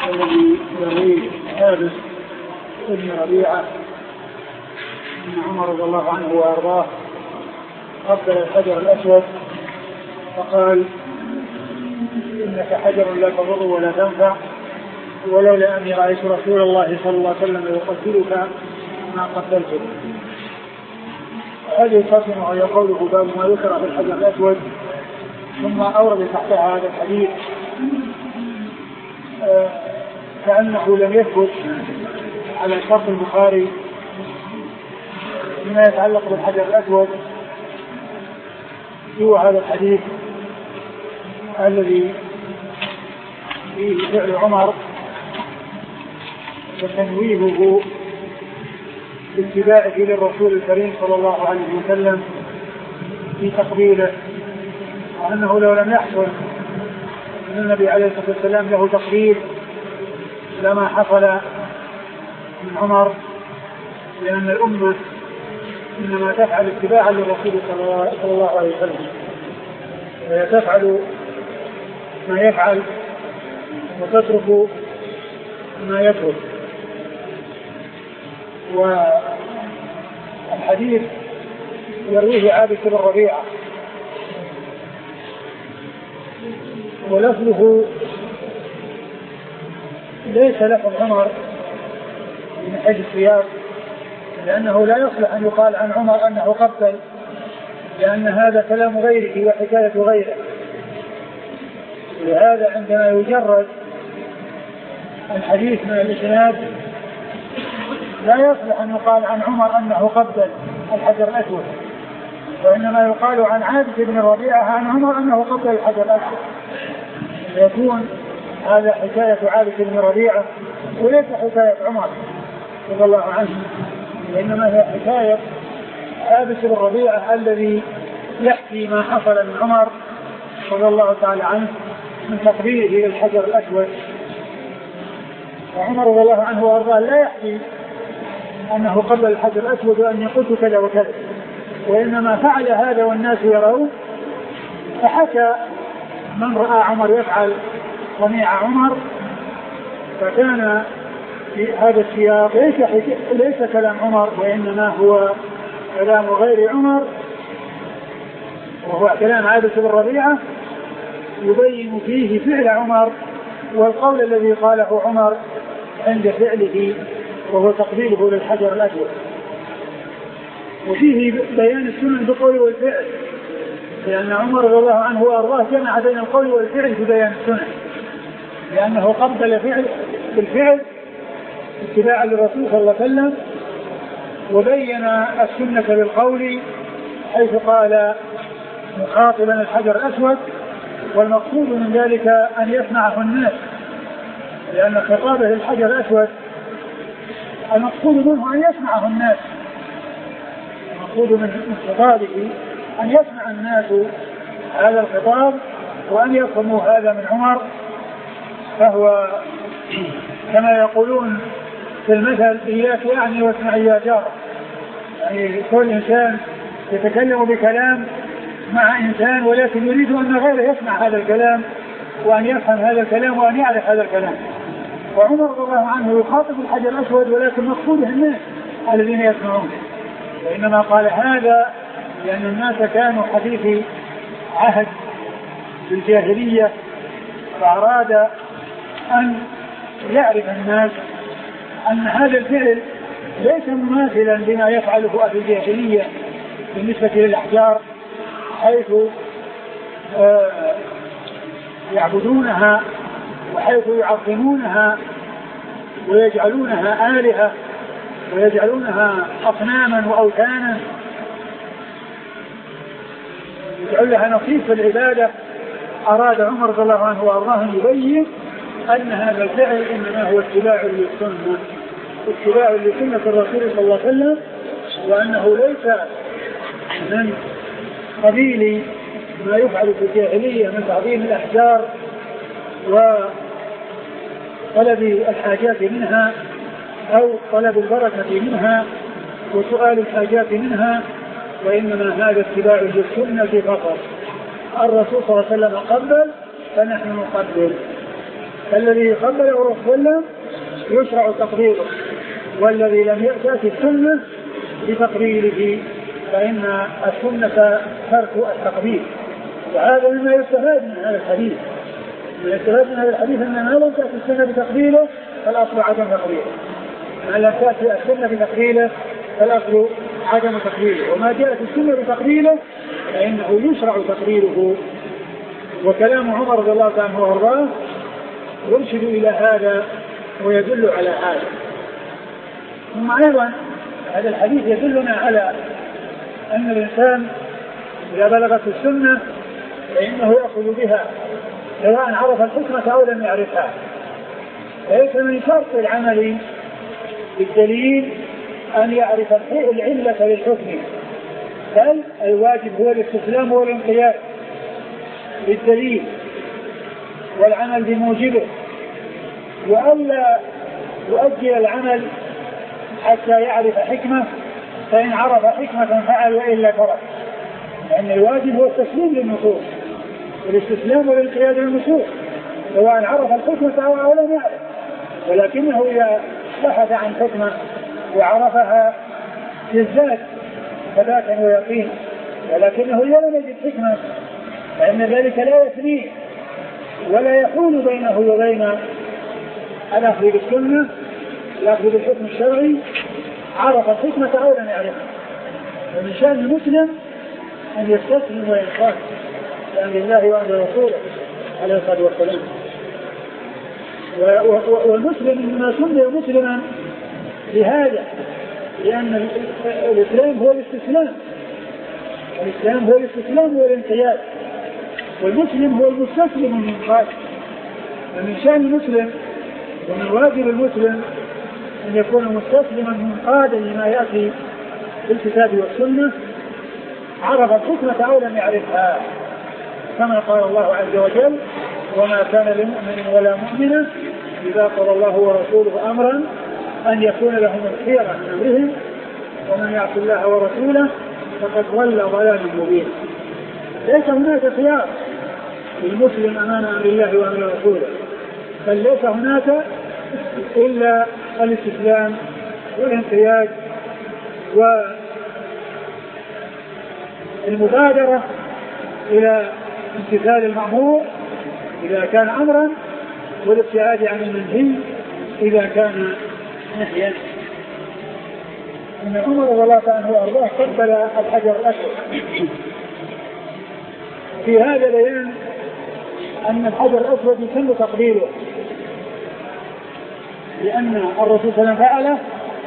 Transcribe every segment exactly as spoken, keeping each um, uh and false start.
الذي يرويه حارث بن ربيعة أن عمر رضي الله عنه وأرضاه قبل الحجر الأسود فقال إنك حجر لا تضر ولا تنفع ولولا أني رأيت رسول الله صلى الله عليه وسلم يقتلك ما قتلته. هذه القسمة وهي قوله باب ما ذكر في الحجر الأسود. ثم أورد تحتها هذا الحديث آه كأنه لم يثبت على شرط البخاري فيما يتعلق بالحجر الأسود هو هذا الحديث الذي فيه فعل عمر وتنويهه باتباعه للرسول الكريم صلى الله عليه وسلم في تقبيله، وأنه لو لم يحصل من النبي عليه الصلاة والسلام له تقبيل لما حصل من عمر، لأن الأمة إنما تفعل اتباعا للرسول صلى الله عليه وسلم، وهي تفعل ما يفعل وتترك ما يترك. والحديث يرويه عابس بن ربيعة ولفظه ليس لفظ عمر من حيث السياق، لأنه لا يصلح أن يقال عن عمر أنه قتل، لأن هذا كلام غيره وحكاية غيره. لهذا عندما يجرد الحديث من الإسناد لا يصلح أن يقال عن عمر أنه قتل الحجر الأسود، وإنما يقال عن عابس بن ربيعة عن عمر أنه قتل الحجر الأسود، يكون هذا حكاية عابس بن ربيعة وليس حكاية عمر رضي الله عنه، وإنما هي حكاية عابس بن ربيعة الذي يحكي ما حصل من عمر رضي الله تعالى عنه من تقبيله للحجر الأسود. وعمر رضي الله عنه وأرضاه لا يحكي أنه قبل الحجر الأسود وأن قلت كذا وكذا، وإنما فعل هذا والناس يرون، فحكى من رأى عمر يفعل صنيع عمر، فكان في هذا السياق ليس, ليس كلام عمر وإنما هو كلام غير عمر، وهو كلام عابس بن ربيعة يبين فيه فعل عمر والقول الذي قاله عمر عند فعله وهو تقبيله للحجر الأسود. وفيه بيان السنن بالقول والفعل، لأن عمر رضي الله عنه وأرضاه جمع بين القول والفعل في بيان السنن، لأنه قبل فعل بالفعل اتباعا للرسول صلى الله عليه وسلم، وبين السنة بالقول حيث قال مخاطبا الحجر الأسود، والمقصود من ذلك أن يسمعه الناس، لأن خطابه الحجر الأسود المقصود منه أن يسمعه الناس، المقصود من خطابه أن يسمع الناس هذا الخطاب وأن يفهموا هذا من عمر. فهو كما يقولون في المثل إياك أعني واسمع يا جار، يعني كل إنسان يتكلم بكلام مع إنسان ولكن يريد أن غيره يسمع هذا الكلام وأن يفهم هذا الكلام وأن يعرف هذا الكلام. وعمر رضي الله عنه يخاطب الحجر الأسود ولكن مقصوده الناس الذين يسمعون، وإنما قال هذا لأن الناس كانوا حديث عهد بالجاهلية، فأراد أن يعرف الناس أن هذا الفعل ليس مماثلا بما يفعله أهل الجاهلية بالنسبة للأحجار، حيث آه يعبدونها وحيث يعظمونها ويجعلونها آلهة ويجعلونها أصناما وأوثانا، يجعل لها نصيب في العبادة. أراد عمر رضي الله عنه وأرضاه أن يبين أن هذا الفعل إنما هو اتباع للسنة، اتباع لسنة الرسول صلى الله عليه وسلم، وأنه ليس من قبيل ما يفعل في الجاهلية من تعظيم الأحجار وطلب الحاجات منها أو طلب البركة منها وسؤال الحاجات منها، وإنما هذا اتباع للسنة فقط. الرسول صلى الله عليه وسلم قبل فنحن نقبل، الذي قبله الرسول صلى الله عليه وسلم يشرع تقبيله، والذي لم يأتي السنة بتقبيله فإن السنة ترك التقبيل. وهذا مما يستفاد من هذا الحديث، من يستفاد من هذا الحديث أن ما لم تأتي السنة بتقبيله فالأصل عدم تقبيله، ما لم تأتي السنة بتقبيله فالأصل عدم تقبيله، وما جاءت السنة بتقبيله فإنه يشرع تقبيله. وكلام عمر رضي الله عنه وارضاه يرشد إلى هذا ويدل على هذا. ثم أيضا هذا الحديث يدلنا على أن الإنسان إذا بلغت السنة فإنه يأخذ بها سواء عرف الحكمة أو لم يعرفها. ليس من شرط العمل بالدليل أن يعرف العلة للحكم، بل الواجب هو الاستسلام والانقياد بالدليل والعمل بموجبه، وألا يؤجل العمل حتى يعرف حكمة، فإن عرف حكمة فعل وإلا ترك، لأن الواجب هو التسليم للنصوص والاستسلام والانقياد للنصوص سواء عرف الحكمة أو لم يعرف. ولكنه إذا بحث عن حكمة وعرفها بالذات فذاك هو يقين، ولكنه إذا لم يجد حكمة فإن ذلك لا يثنيه ولا يحول بينه وبين الأخذ بالسنة، الأخذ بالحكم الشرعي، عرف الحكمة أو لم يعرفها. ومن شأن المسلم أن يستسلم وينقاد لأمر الله وأمر رسوله عليه الصلاة والسلام. والمسلم إنما سمي مسلما لهذا، لأن الإسلام هو الاستسلام، الإسلام هو الاستسلام والانقياد، والمسلم هو المستسلم المنقاد. ومن شأن المسلم ومن واجب المسلم أن يكون مستسلما منقادا لما يأتي في الكتاب والسنة، عرف الحكمة أو لم يعرفها، كما قال الله عز وجل: وما كان لمؤمن ولا مؤمنة إذا قضى الله ورسوله أمرا أن يكون لهم الخيرة من أمرهم ومن يعص الله ورسوله فقد ضل ضلالا مبينا. ليس هناك خيار للمسلم أمام أمر الله وأمر رسوله، بل ليس هناك إلا الاستسلام والانقياد والمبادرة إلى امتثال المأمور إذا كان أمرا، والابتعاد عن المنهي إذا كان نهيا. إن عمر رضي الله عنه وأرضاه قبل الحجر الأسود. في هذا بيان أن الحجر الأسود يتم تقبيله، لأن الرسول صلى الله عليه وسلم فعله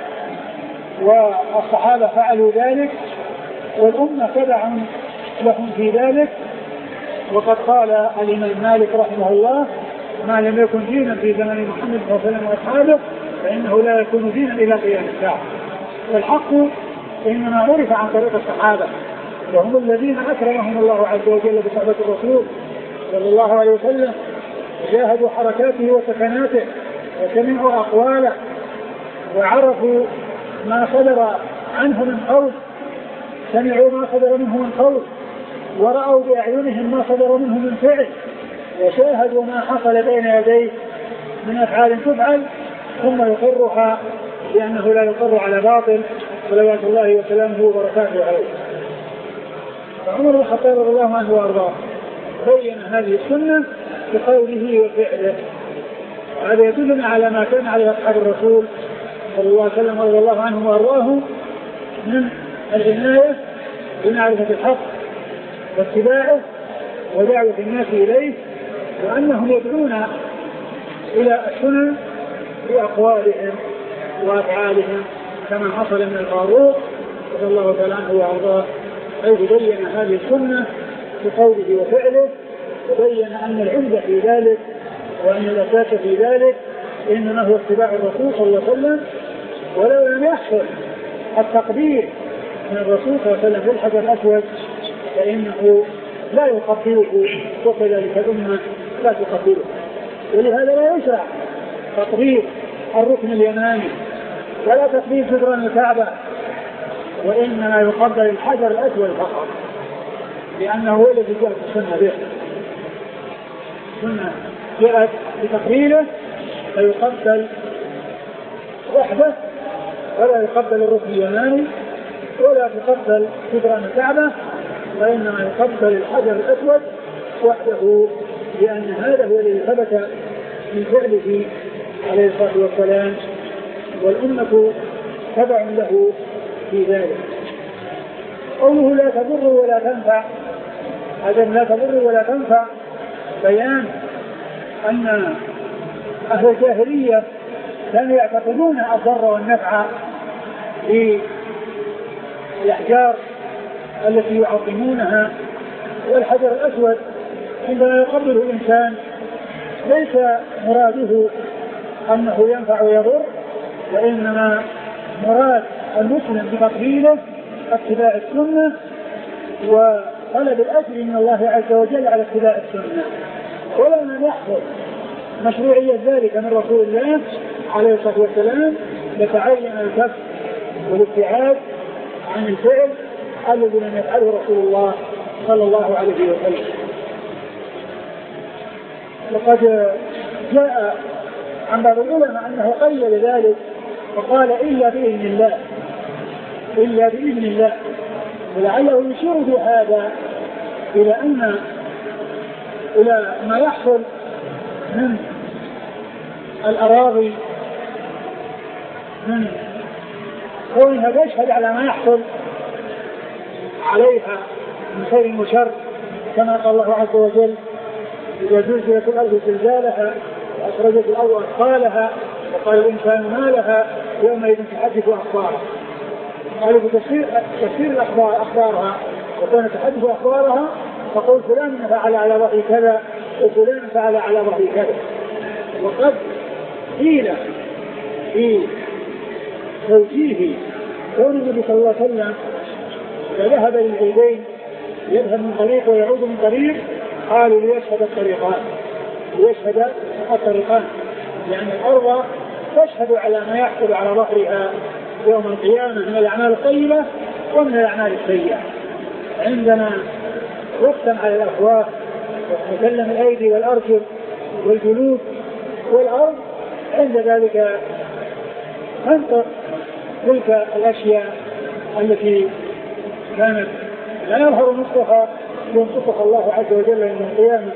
والصحابة فعلوا ذلك والأمة تبع لهم في ذلك. وقد قال الإمام مالك رحمه الله: ما لم يكن دينا في زمن محمد صلى الله عليه وسلم وأصحابه فإنه لا يكون دينا إلى قيام الساعة. والحق إنما عرف عن طريق الصحابة، وهم الذين أكرمهم الله عز وجل بصحبة الرسول صلى الله عليه وسلم، وشاهدوا حركاته وسكناته وسمعوا أقواله وعرفوا ما صدر عنه من قول، سمعوا ما صدر منه من قول، ورأوا بأعينهم ما صدر منه من فعل، وشاهدوا ما حصل بين يديه من أفعال تفعل، ثم يقرها لأنه لا يقر على باطل صلوات الله وسلامه وبركاته عليه. فعمر بن الخطاب رضي الله عنه وأرضاه بين هذه السنة بقوله وفعله. هذا يدلنا على ما كان عليه أصحاب الرسول صلى الله عليه وسلم رضي الله عنهم وأرضاه من العناية بمعرفة الحق واتباعه ودعوة الناس إليه، وأنهم يدعون إلى السنن بأقوالهم وأفعالهم كما حصل من الفاروق رضي الله تعالى عنه وأرضاه، حيث بين هذه السنة بقوله وفعله، وبين أن العمدة في ذلك وأن الأساس في ذلك إنما هو اتباع الرسول صلى الله عليه وسلم. ولو لم يحصل التقدير من الرسول صلى الله عليه وسلم بالحجر الأسود فإنه لا يقبله، وكذلك الأمة لا تقبله. ولهذا لا يشرع تقبيل الركن اليماني ولا تقبيل جدران الكعبة، وإنما يقبل الحجر الأسود فقط، لأنه هو الذي جاء في السنة به. السنة جاءت بتقبيله فيقبل وحده، ولا يقبل الركن اليماني ولا يقبل جدران الكعبة، وإنما يقبل الحجر الأسود وحده، لأن هذا هو الذي ثبت من فعله عليه الصلاة والسلام، والأمة تبع له في ذلك. قوله لا تضر ولا تنفع، هذا لا تضر ولا تنفع بيان أن أهل الجاهلية كانوا يعتقدون الضر والنفع في الأحجار التي يعظمونها. والحجر الأسود عندما يقبله الإنسان ليس مراده أنه ينفع ويضر، وإنما مراد المسلم بتقبيله اتباع السنة وطلب الأجر من الله عز وجل على اتباع السنة. ولما يحصل مشروعية ذلك من رسول الله عليه الصلاة والسلام لتعين الكف والابتعاد عن الفعل الذي لم يفعله رسول الله صلى الله عليه وسلم. وقد جاء عن بعض العلماء أنه قيد ذلك وقال إلا بإذن الله، إلا بإذن الله، ولعله يشير بهذا إلى أن إلى ما يحصل من الأراضي من كونها تشهد على ما يحصل عليها من خير وشر، كما قال الله عز وجل إذا زلزلت الأرض زلزالها وأخرجت الأرض أثقالها وقال الإنسان ما لها يومئذ تحدث أخبارها. قالوا بتفسير تفسير الأخبار أخبارها وكان تحدث أخبارها فقول فلان فعل على ظهر كذا وفلان فعل على ظهر كذا. وقد قيل في توجيه كون النبي صلى الله عليه وسلم فذهب للعيدين يذهب من طريق ويعود من طريق، قالوا ليشهد الطريقان ليشهد الطريقان لأن الأرض تشهد على ما يحصل على ظهرها يوم القيامة من الأعمال الطيبة ومن الأعمال السيئة. عندنا رختم على الأفواه وتكلم الأيدي والأرجل والجلود والأرض، عند ذلك تنطق تلك الأشياء التي كانت لا يظهر نطقها ينطقها الله عز وجل يوم القيامة.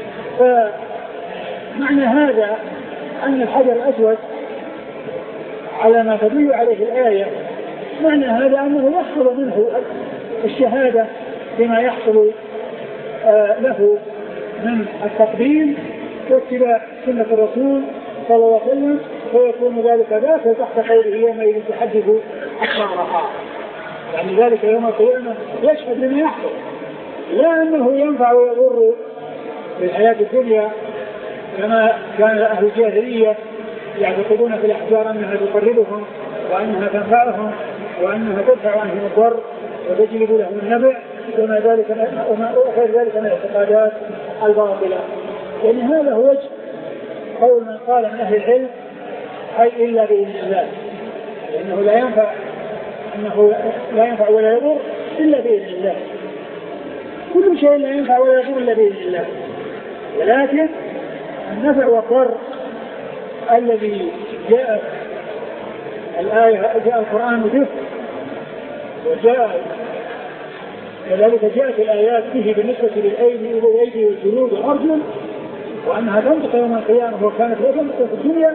فمعنى هذا أن الحجر الأسود على ما تدل عليه الآية، معنى هذا أنه يحصل منه الشهادة بما يحصل آه له من التقديم واتباع سنة الرسول صلى الله عليه وسلم، فيكون ذلك داخل تحت قوله يومئذ تحدث أخبارها، يعني ذلك يوم القيامة يشهد بما يحصل، لا أنه ينفع ويضر في الحياة الدنيا كما كان أهل الجاهلية يعتقدون في الأحجار أنها تقربهم وأنها تنفعهم وأنها تدفع عنهم الضر وتجلب لهم النبع وما ذلك وما غير ذلك من الاعتقادات الباطلة. يعني هذا هو وجه قول من قال من أهل العلم أي إلا بإذن الله، لأنه لا ينفع أنه لا ينفع ولا يضر إلا بإذن الله. كل شيء لا ينفع ولا يضر إلا بإذن الله، ولكن النفع والضر الذي جاء الآية جاء القرآن به وجاء كذلك جاءت الآيات به بالنسبة للأيدي والأيدي والجلود والأرجل وأنها تنطق يوم القيامة وكانت لا تنطق في الدنيا،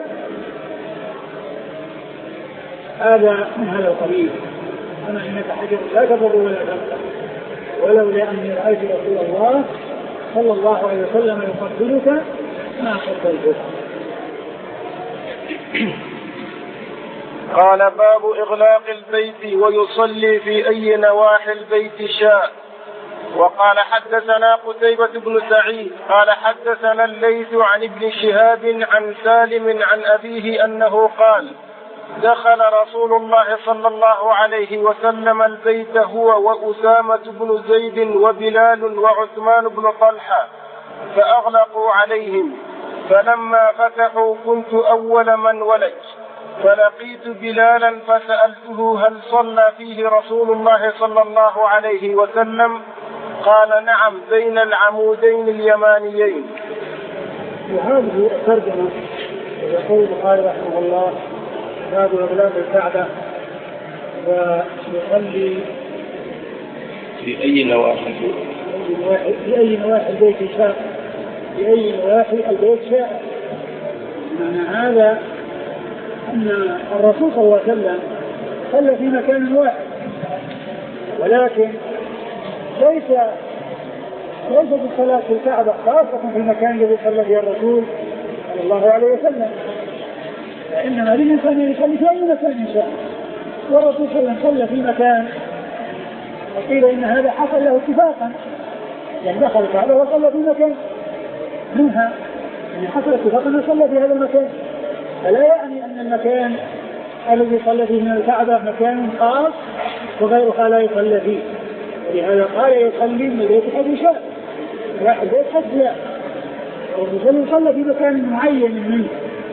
هذا من هذا القبيل. أنا إنك حجر لا تضر ولا تنفع، ولولا أني رأيت رسول الله صلى الله عليه وسلم يقبلك ما قبلتك. قال باب إغلاق البيت ويصلي في أي نواحي البيت شاء. وقال حدثنا قتيبة بن سعيد قال حدثنا الليث عن ابن شهاب عن سالم عن أبيه أنه قال دخل رسول الله صلى الله عليه وسلم البيت هو وأسامة بن زيد وبلال وعثمان بن طلحة فأغلقوا عليهم، فلما فتحوا كنت أول من ولج، فلقيت بلالا فسألته هل صلى فيه رسول الله صلى الله عليه وسلم؟ قال نعم بين العمودين اليمانيين. وهذه الترجمة يقول البخاري رحمه الله باب إغلاق الكعبة ويصلي في أي نواحي في أي نواحي البيت شاء في أي نواحي البيت شاء. معنى هذا أن الرسول صلى الله عليه وسلم صلى في مكان واحد، ولكن ليس ليست الصلاة في الكعبة خاصة في المكان الذي صلى فيه الرسول صلى الله عليه وسلم، فإنما للإنسان يصلي في أي مكان شاء. والرسول صلى الله عليه وسلم صلى في مكان وقيل إن هذا حصل له اتفاقا، يعني دخل الكعبة وصلى في مكان منها، يعني حصل اتفاقا وصلى في هذا المكان، فلا يعني أن المكان الذي صلى فيه من الكعبة مكان خاص وغيرها لا يصلى فيه. ولهذا قال يصلي من البيت حيث شاء، راح البيت حيث لا، والرسول صلى في مكان معين منه،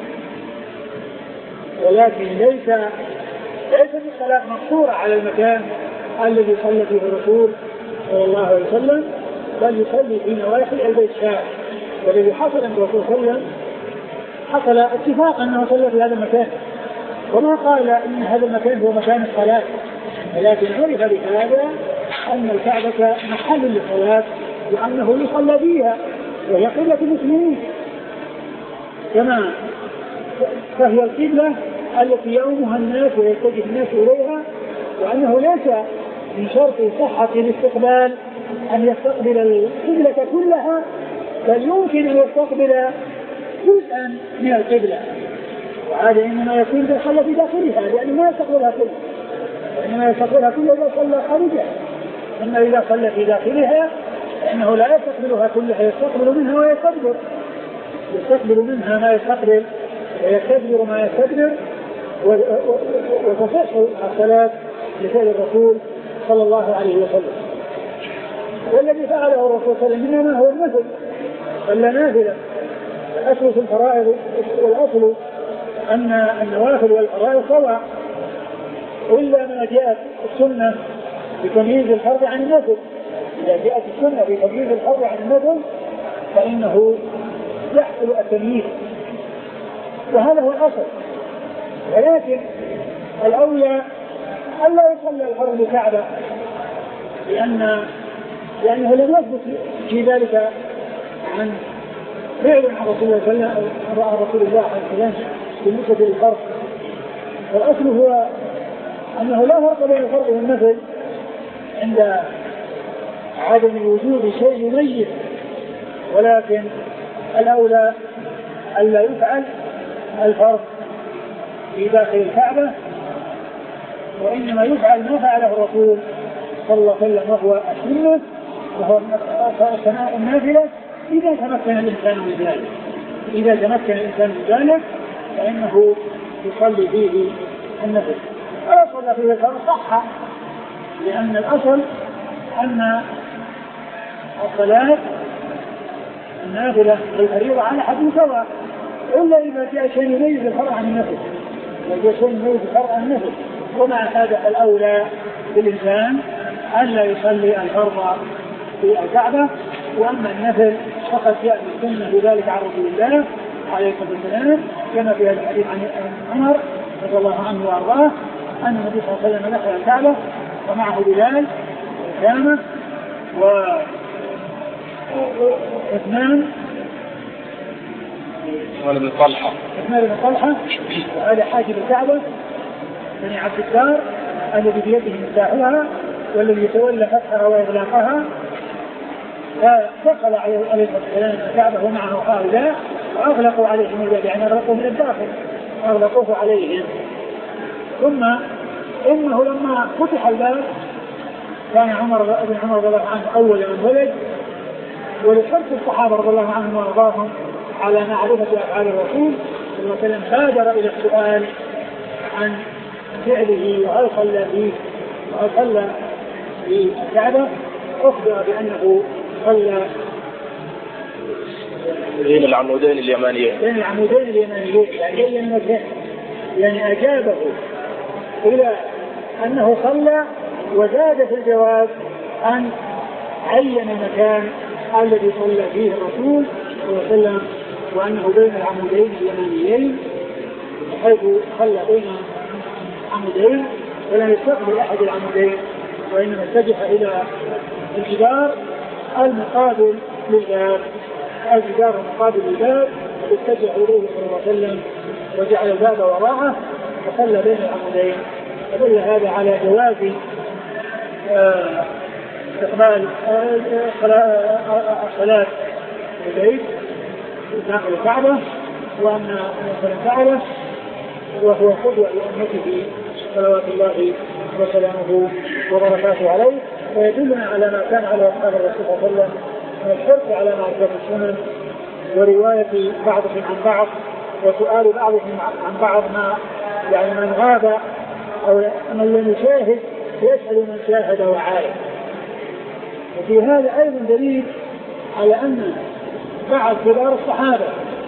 ولكن ليس ليس الصلاة مقصورة على المكان الذي صلى فيه الرسول صلى الله عليه وسلم، بل يصلي في نواحي البيت شاء. والذي حصل عند الرسول صلى الله عليه وسلم حصل اتفاق أنه صلى في هذا المكان، وما قال إن هذا المكان هو مكان الصلاة، ولكن عرف بهذا أن الكعبة محل للصلاة وأنه يصلى فيها وهي قبلة المسلمين، كما فهي القبلة التي يؤمها الناس ويتجه الناس إليها، وأنه ليس من شرط صحة الاستقبال أن يستقبل القبلة كلها، بل يمكن أن يستقبل جزءا من القبلة، وهذا إنما يكون إذا صلى في داخلها، لأنه ما يستقبلها كلها، وإنما يستقبلها كلها إذا صلى خارجها. أما إذا صلى في داخلها فإنه لا يستقبلها كلها، يستقبل منها ويستدبر، يستقبل منها ما يستقبل ويستدبر ما يستدبر، وتصح الصلاة لفعل الرسول صلى الله عليه وسلم. والذي فعله الرسول صلى الله عليه وسلم إنما هو النفل، صلى نافلة. الأصل في الفرائض والأصل أن النوافل والفرائض سواء، إلا ما جاءت السنة بتمييز الفرض عن النفل. إذا جاءت السنة بتمييز الفرض عن النفل فإنه يحصل التمييز، وهذا هو الأصل. ولكن الأولى ألا يصلى الفرض بالكعبة، لأن لأنه لم يثبت في ذلك عن فعل عن رسول الله صلى الله عليه وسلم رأى رسول الله صلى الله عليه وسلم بالنسبة للفرض. والأصل هو أنه لا فرق بين الفرض والنفل عند عدم وجود شيء يميز، ولكن الأولى ألا يفعل الفرض في داخل الكعبة، وإنما يفعل ما فعله الرسول صلى الله عليه وسلم وهو السنة، وهو ثناء النافلة إذا تمكن الإنسان من ذلك. إذا تمكن الإنسان من ذلك فإنه يصلي فيه النفل. ولا صلى فيه الفرض صح، لأن الأصل أن الصلاة النافلة والفريضة على حد سواء، إلا إذا جاء شيء يميز الفرض عن النفل، إذا جاء شيء يميز الفرض عن النفل. ومع هذا الأولى بالإنسان ألا يصلي الفرض في الكعبة، وأما النفل فقد جاء بالسنة بذلك عن رسول الله عليه الصلاة والسلام، كما في هذا الحديث عن عمر رضي الله عنه وأرضاه أن النبي صلى الله عليه وسلم دخل الكعبة ومعه بلال وأسامة وعثمان بن طلحة عثمان بن طلحة وهذا حاجب الكعبة بني عبد الدار الذي بيده مفتاحها والذي يتولى فتحها وإغلاقها. فدخل عليه الصلاة والسلام الكعبة ومعه هؤلاء وأغلقوا عليهم الباب، يعني أغلقوا من الداخل أغلقوه عليهم. ثم إنه لما فتح الباب كان عمر بن عمر رضي الله عنه أول من ولد، ولحرص الصحابة رضي الله عنهم وأرضاهم على معرفة أفعال الرسول صلى الله عليه وسلم بادر إلى السؤال عن فعله وهل صلى فيه وهل صلى في الكعبة. أخبر بأنه صلى بين العمودين اليمانيين بين العمودين اليمانيين يعني المكان، يعني أجابه إلى أنه صلى، وزاد في الجواب أن عين المكان الذي صلى فيه الرسول صلى الله عليه وسلم وأنه بين العمودين اليمانيين حيث خلى بين عمودين ولم يستقبل أحد العمودين وإنما اتجه إلى الجدار المقابل للباب الجدار المقابل للباب اتجه إليه صلى الله عليه وسلم وجعل الباب وراءه وخلى بين العمودين. فدل هذا على جواز استقبال الصلاة البيت داخل الكعبة وأن فعله وهو قدوة لأمته صلوات الله وسلامه وبركاته عليه. ويدلنا على ما كان على أصحاب الرسول صلى الله عليه وسلم من الحرص على معرفة السنن ورواية بعضهم عن بعض وسؤال بعضهم عن بعض ما يعني من غاب أو من لم يشاهد يسأل من شاهد وعارف. وفي هذا أيضا دليل على أن بعض كبار الصحابة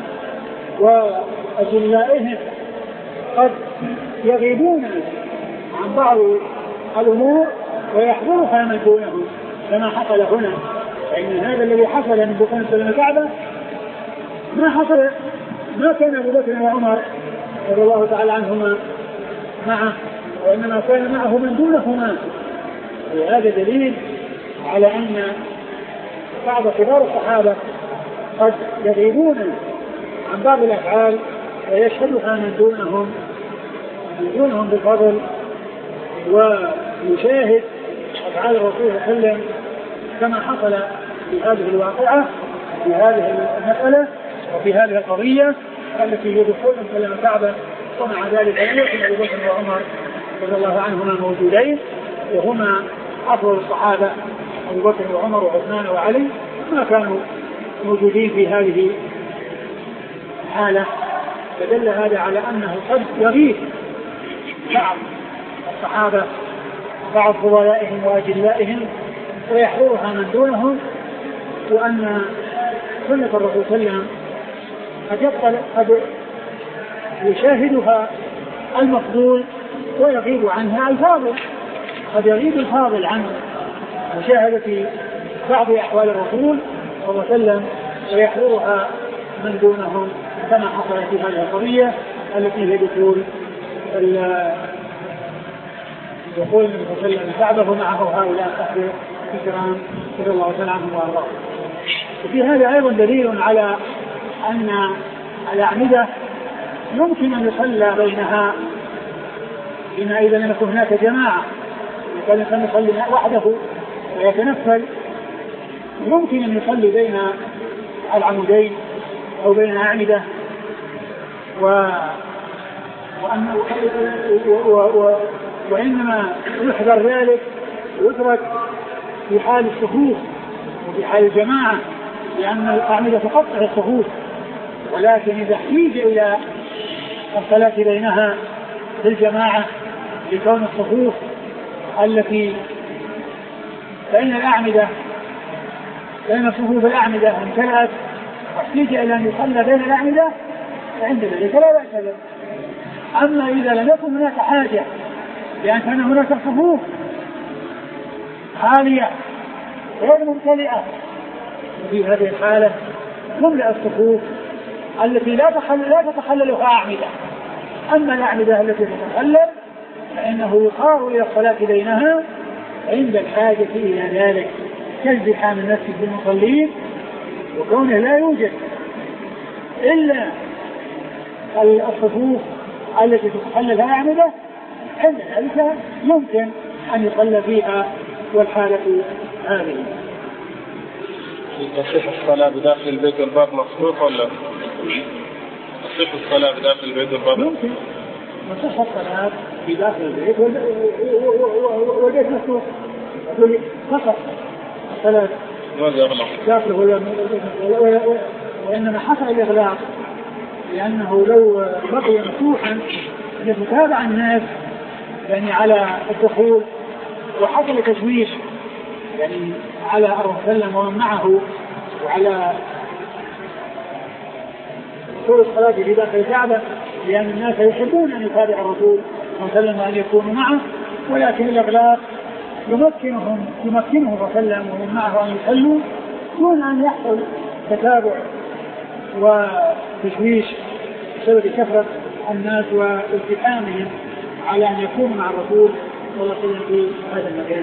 وأجلائهم قد يغيبون عن بعض الأمور ويحضرها من دونهم كما حصل هنا. فإن هذا الذي حصل من دخول سلم الكعبة ما حصل ما كان أبو بكر وعمر رضي الله تعالى عنهما معه وإنما كان معه من دونهما. وهذا دليل على أن بعض كبار الصحابة قد يغيبون عن بعض الأفعال ويشهدها من دونهم من دونهم بالفضل ويشاهد أفعال الرسول صلى الله عليه وسلم كما حصل في هذه الواقعة في هذه المسألة وفي هذه القضية التي يدخل سلم الكعبة. ومع ذلك لم يكن أبو بكر وعمر رضي الله عنهما موجودين وهما أفضل الصحابة أبو بكر وعمر وعثمان وعلي ما كانوا موجودين في هذه الحالة. فدل هذا على أنه قد يغيب بعض الصحابة بعض فضلائهم وأجلائهم ويحضرها من دونهم وأن سنة الرسول صلى الله عليه وسلم قد يبقى قد يشاهدها المفضول ويغيب عنها الفاضل. قد يغيب الفاضل عن مشاهدة بعض أحوال الرسول صلى الله عليه وسلم ويحضرها من دونهم كما حصل في هذه القضية التي هي دخول دخول النبي صلى الله عليه وسلم الكعبة ومعه هؤلاء الصحابة الكرام رضي الله تعالى عنهم وارضاهم. وفي هذا أيضا دليل على أن الأعمدة يمكن أن يصلى بينها بما إذا لم يكن هناك جماعة وكان الإنسان يصلي وحده ويتنفل يمكن أن يصلي بين العمودين أو بين الأعمدة و... وأن... و... و... وإنما يحذر ذلك ويترك في حال الصفوف وفي حال الجماعة لأن الأعمدة تقطع الصفوف. ولكن إذا احتيج إلى الصلاة بينها في الجماعة لكون الصفوف التي بين الأعمدة بين صفوف الأعمدة امتلأت واحتيج إلى أن يصلى بين الأعمدة فعند ذلك لا بأس به. أما إذا لم يكن هناك حاجة لأن كان هناك صفوف خالية غير ممتلئة في هذه الحالة تملأ الصفوف التي لا تخلل لا تتخللها أعمدة. أما الأعمدة التي تتخلل فإنه يقار إلى الصلاة بينها عند الحاجة إلى ذلك كازدحام المسجد بالمصلين وكونه لا يوجد إلا الصفوف التي تتخللها أعمدة عند ذلك يمكن أن يصلى فيها والحالة هذه. تصح الصلاة بداخل البيت والباب مفتوح ولا؟ تصح الصلاة بداخل البيت والباب ممكن تصح الصلاة بداخل البيت والبيت مفتوح فقط الصلاة ماذا يغلق؟ داخله وإنما حصل الإغلاق لأنه لو بقي مفتوحا لتتابع الناس يعني على الدخول وحصل تشويش يعني على الرسول صلى الله عليه وسلم ومن معه وعلى دخول الصلاة في داخل الكعبة لأن الناس يحبون أن يتابع الرسول صلى الله عليه وسلم وأن يكونوا معه. ولكن الإغلاق يمكنهم يمكنه صلى الله عليه وسلم ومن معه أن يصلوا دون أن يحصل تتابع وتشويش بسبب كثرة الناس والتحامهم على أن يكونوا مع الرسول صلى الله عليه وسلم في هذا المكان.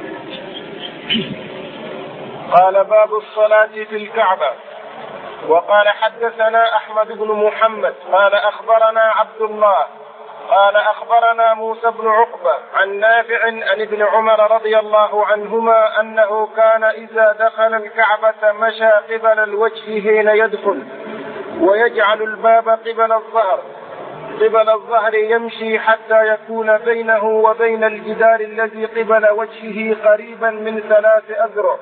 قال باب الصلاة في الكعبة. وقال حدثنا أحمد بن محمد قال أخبرنا عبد الله قال أخبرنا موسى بن عقبة عن نافع عن ابن عمر رضي الله عنهما أنه كان إذا دخل الكعبة مشى قبل الوجه حين يدخل ويجعل الباب قبل الظهر قبل الظهر يمشي حتى يكون بينه وبين الجدار الذي قبل وجهه قريبا من ثلاث أذرع.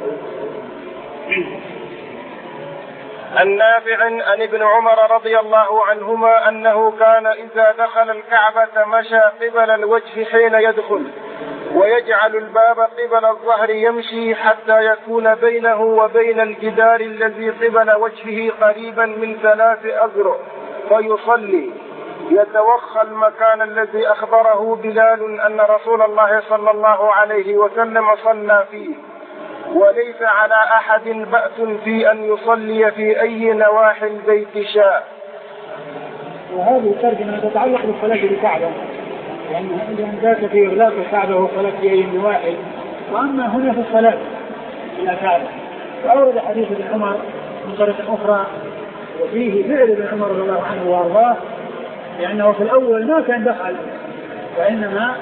النافع عن ابن عمر رضي الله عنهما أنه كان إذا دخل الكعبة مشى قبل الوجه حين يدخل ويجعل الباب قبل الظهر يمشي حتى يكون بينه وبين الجدار الذي قبل وجهه قريبا من ثلاث أذرع فيصلي يتوخى المكان الذي أخبره بلال أن رسول الله صلى الله عليه وسلم صلى فيه وليس على أحد بأس في أن يصلي في أي نواحي البيت شاء. وهذه الترجمة تتعلق بالصلاة بالكعبة لأن ذاك في إغلاق الكعبة والصلاة في أي نواحي، وأما هنا في الصلاة إلى الكعبة فأورد حديث ابن عمر من طريق أخرى وفيه فعل ابن عمر رضي الله عنه وأرضاه لأنه في الأول ما كان دخل وإنما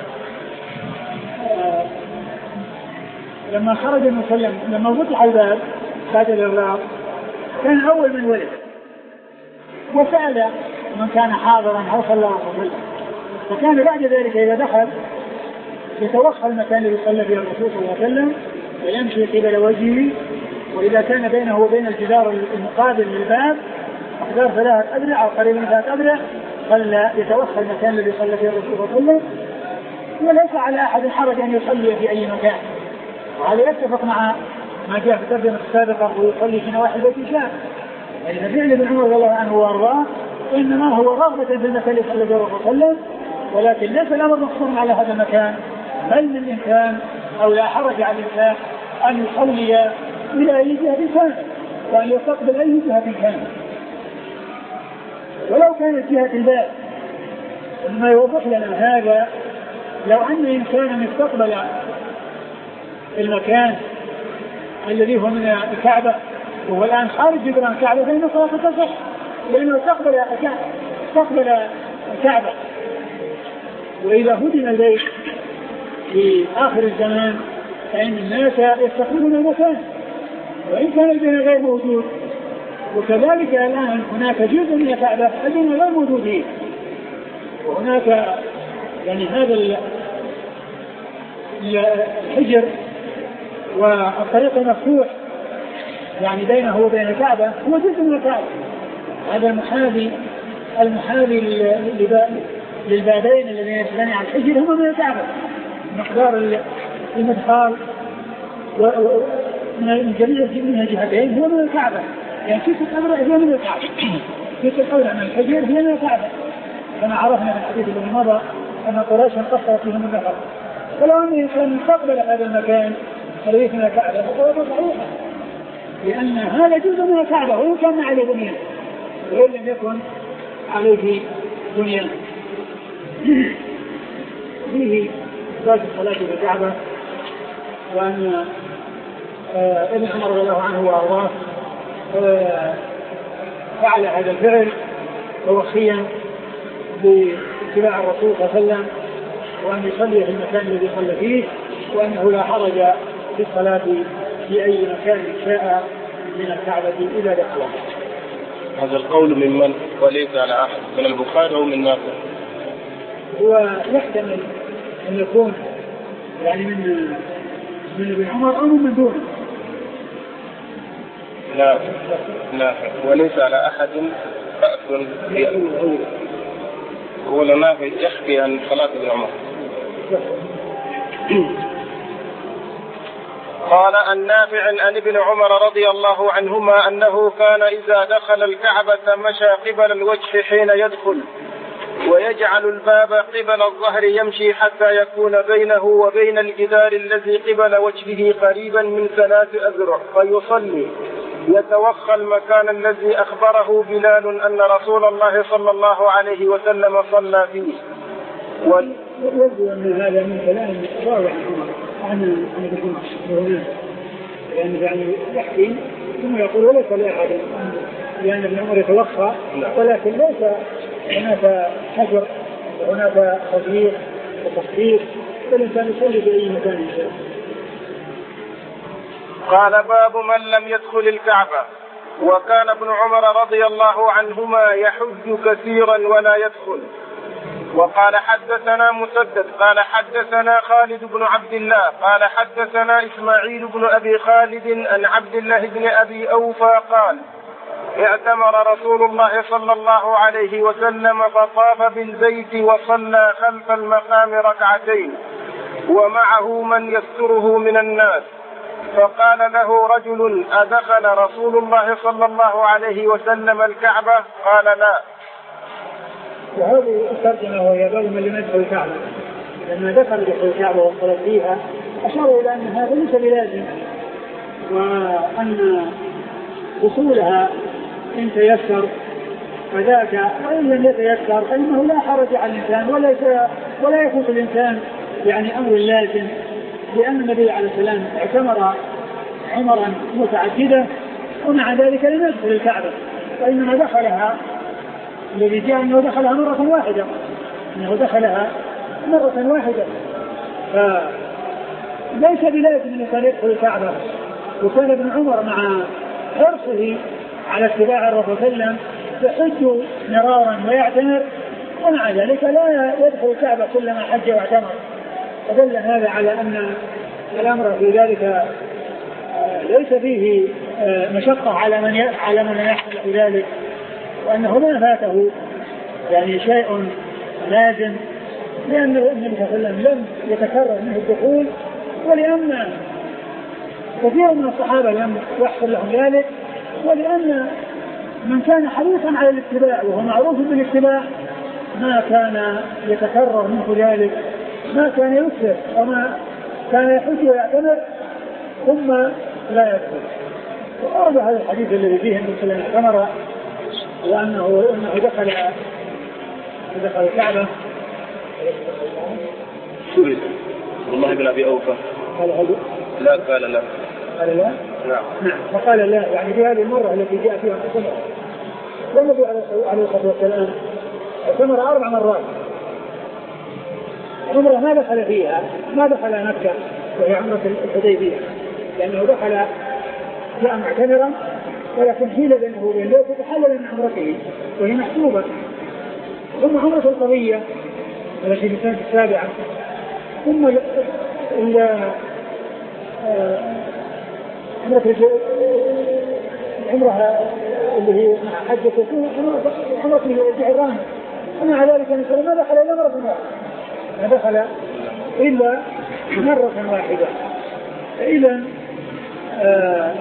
آه لما خرج المسلم لما فتح الباب بعد الإغلاق كان أول من ولد وسأل من كان حاضرا أو صلى الله عليه وسلم، فكان بعد ذلك إذا دخل يتوخى المكان الذي صلى فيه الرسول صلى الله عليه وسلم ويمشي قبل وجهه، وإذا كان بينه وبين الجدار المقابل للباب مقدار ثلاثة أذرع أو قريب من ثلاثة أذرع صلى يتوخى المكان الذي صلى فيه الرسول صلى الله عليه وسلم، وليس على أحد حرج أن يصلي في أي مكان. وهذا يتفق مع ما جاء في الترجمة السابقة ويصلي في نواحي البيت شاء، يعني فعل ابن عمر رضي الله عنه وارضاه انما هو رغبة في المكان اللي صلى الله عليه وسلم، ولكن ليس الامر مقصورا على هذا المكان، بل من الامكان او لا حرج على الانسان ان يصلي الى اي جهة كان وان يستقبل اي جهة كان ولو كانت جهة الباب. وما يوضح لنا هذا لو ان انسانا استقبل المكان الذي هو من الكعبة وهو الآن خارج جدران الكعبة فإن صلاته تصح، لأنه استقبل استقبل الكعبة. وإذا هدم البيت في آخر الزمان فإن الناس يستقبلون المكان وإن كان البناء غير موجود، وكذلك الآن هناك جزء من الكعبة البناء غير موجود فيه، وهناك يعني هذا الحجر والطريق المفتوح يعني بينه وبين الكعبة هو جزء من الكعبة، هذا المحاذي المحاذي للبابين الذين يتبني على الحجر هم من الكعبة، مقدار المدخال من جميع من الجهتين هو من الكعبة، يعني كيس الأمر هي من الكعبة، كيس الأمر من الحجر هي من الكعبة، كما عرفنا من الحديث الذي مضى أن قريشا قصرت فيهم النفر. فلو أن الإنسان استقبل هذا المكان الذي من الكعبة فهو صحيح، لأن هذا جزء من الكعبة وإن كان عليه بنيان وإن لم يكن عليه بنيان. فيه إثبات الصلاة في الكعبة، وأن ابن عمر رضي الله عنه وأرضاه فعل هذا الفعل توخيا باتباع الرسول صلى الله عليه وسلم وأن يصلي في المكان الذي صلى فيه، وأنه لا حرج في الصلاة في أي مكان شاء من الكعبة إلى دخلها. هذا القول من من وليس على أحد من البخاري أو من نافع؟ هو يحتمل أن يكون يعني من من ابن عمر أو من دونه. نافع نافع وليس على أحد بأس هو نافع يحكي عن صلاة ابن عمر. قال النافع عن ابن عمر رضي الله عنهما أنه كان إذا دخل الكعبة مشى قبل الوجه حين يدخل ويجعل الباب قبل الظهر يمشي حتى يكون بينه وبين الجدار الذي قبل وجهه قريبا من ثلاث أذرع فيصلي يتوخى المكان الذي أخبره بلال أن رسول الله صلى الله عليه وسلم صلى فيه. وال... يبدو أن هذا من كلام راوي عن عمر عن عن ابن عمر، يعني يعني يحكي ثم يقول وليس لأحد لأن ابن عمر يتوخى، ولكن ليس هناك حجر وهناك تضييق وتخفيف، فالإنسان يصلي في أي مكان يشاء. قال باب من لم يدخل الكعبة. وكان ابن عمر رضي الله عنهما يحج كثيرا ولا يدخل. وقال حدثنا مسدد قال حدثنا خالد بن عبد الله قال حدثنا إسماعيل بن أبي خالد عن عبد الله بن أبي أوفى قال اعتمر رسول الله صلى الله عليه وسلم فطاف بالبيت وصلى خلف المقام ركعتين ومعه من يستره من الناس، فقال له رجل أدخل رسول الله صلى الله عليه وسلم الكعبة؟ قال لا. وهذه الترجمة وهي باب من لم يدخل الكعبة، لما دخل دخل الكعبة وصلت فيها أشار إلى أن هذا ليس بلازم، وأن وصولها إن تيسر فذاك، وإن لم يتيسر فإنه لا حرج على الإنسان ولا ولا يفوت الإنسان يعني أمر لازم، لأن النبي عليه السلام اعتمر عمرا متعددة ومع ذلك لم يدخل الكعبة، وإنما دخلها الذي جاء أنه دخلها مرة واحدة أنه دخلها مرة واحدة فليس بلازم أن يدخل الكعبة. وكان ابن عمر مع حرصه على اتباع الرسول صلى الله عليه وسلم يحج مرارا ويعتمر، ومع ذلك لا يدخل الكعبة كلما حج واعتمر، فدل هذا على أن الأمر في ذلك ليس فيه مشقة على من على من يحصل في ذلك، وأنه ما فاته يعني شيء لازم، لأن النبي صلى الله عليه وسلم لم يتكرر منه الدخول، ولأن كثير من الصحابة لم يحصل لهم ذلك، ولأن من كان حريصا على الاتباع وهو معروف بالاتباع ما كان يتكرر منه ذلك، ما كان يكثر وما كان يحج ويعتمر ثم لا يدخل. وأرد هذا الحديث الذي فيه النبي صلى الله عليه وسلم اعتمر وأنه أنه دخل دخل الكعبة. سئل والله بن أبي أوفى قال هذا لا قال لا قال لا نعم نعم فقال لا، يعني في هذه المرة التي جاء فيها اعتمر، والنبي عليه الصلاة والسلام اعتمر أربع مرات، عمره ما دخل فيها ما دخل مكة وهي عمرة الحديبية، لأنه دخل جاء معتمرا ولكن حيل بينه وبين ذلك تحلل من عمرته وهي محسوبة. ثم عمرة القضية التي في السنة السابعة، ثم عمرة العمرة اللي هي حجة عمرة الجعران، ومع ذلك النبي ما دخل إلا مرة واحدة، ما دخل إلا مرة واحدة. إذن آه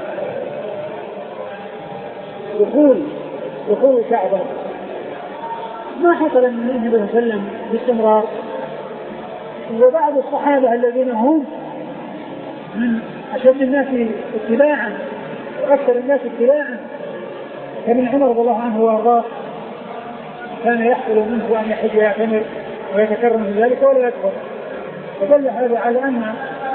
دخول دخول الكعبة ما حصل من النبي صلى الله عليه وسلم باستمرار، وبعض الصحابة الذين هم من أشد الناس اتباعا وأكثر الناس اتباعا كابن عمر رضي الله عنه وارضاه كان يحصل منه أن يحج ويعتمر ويتكرر من ذلك ولا يدخل، فدل هذا على أن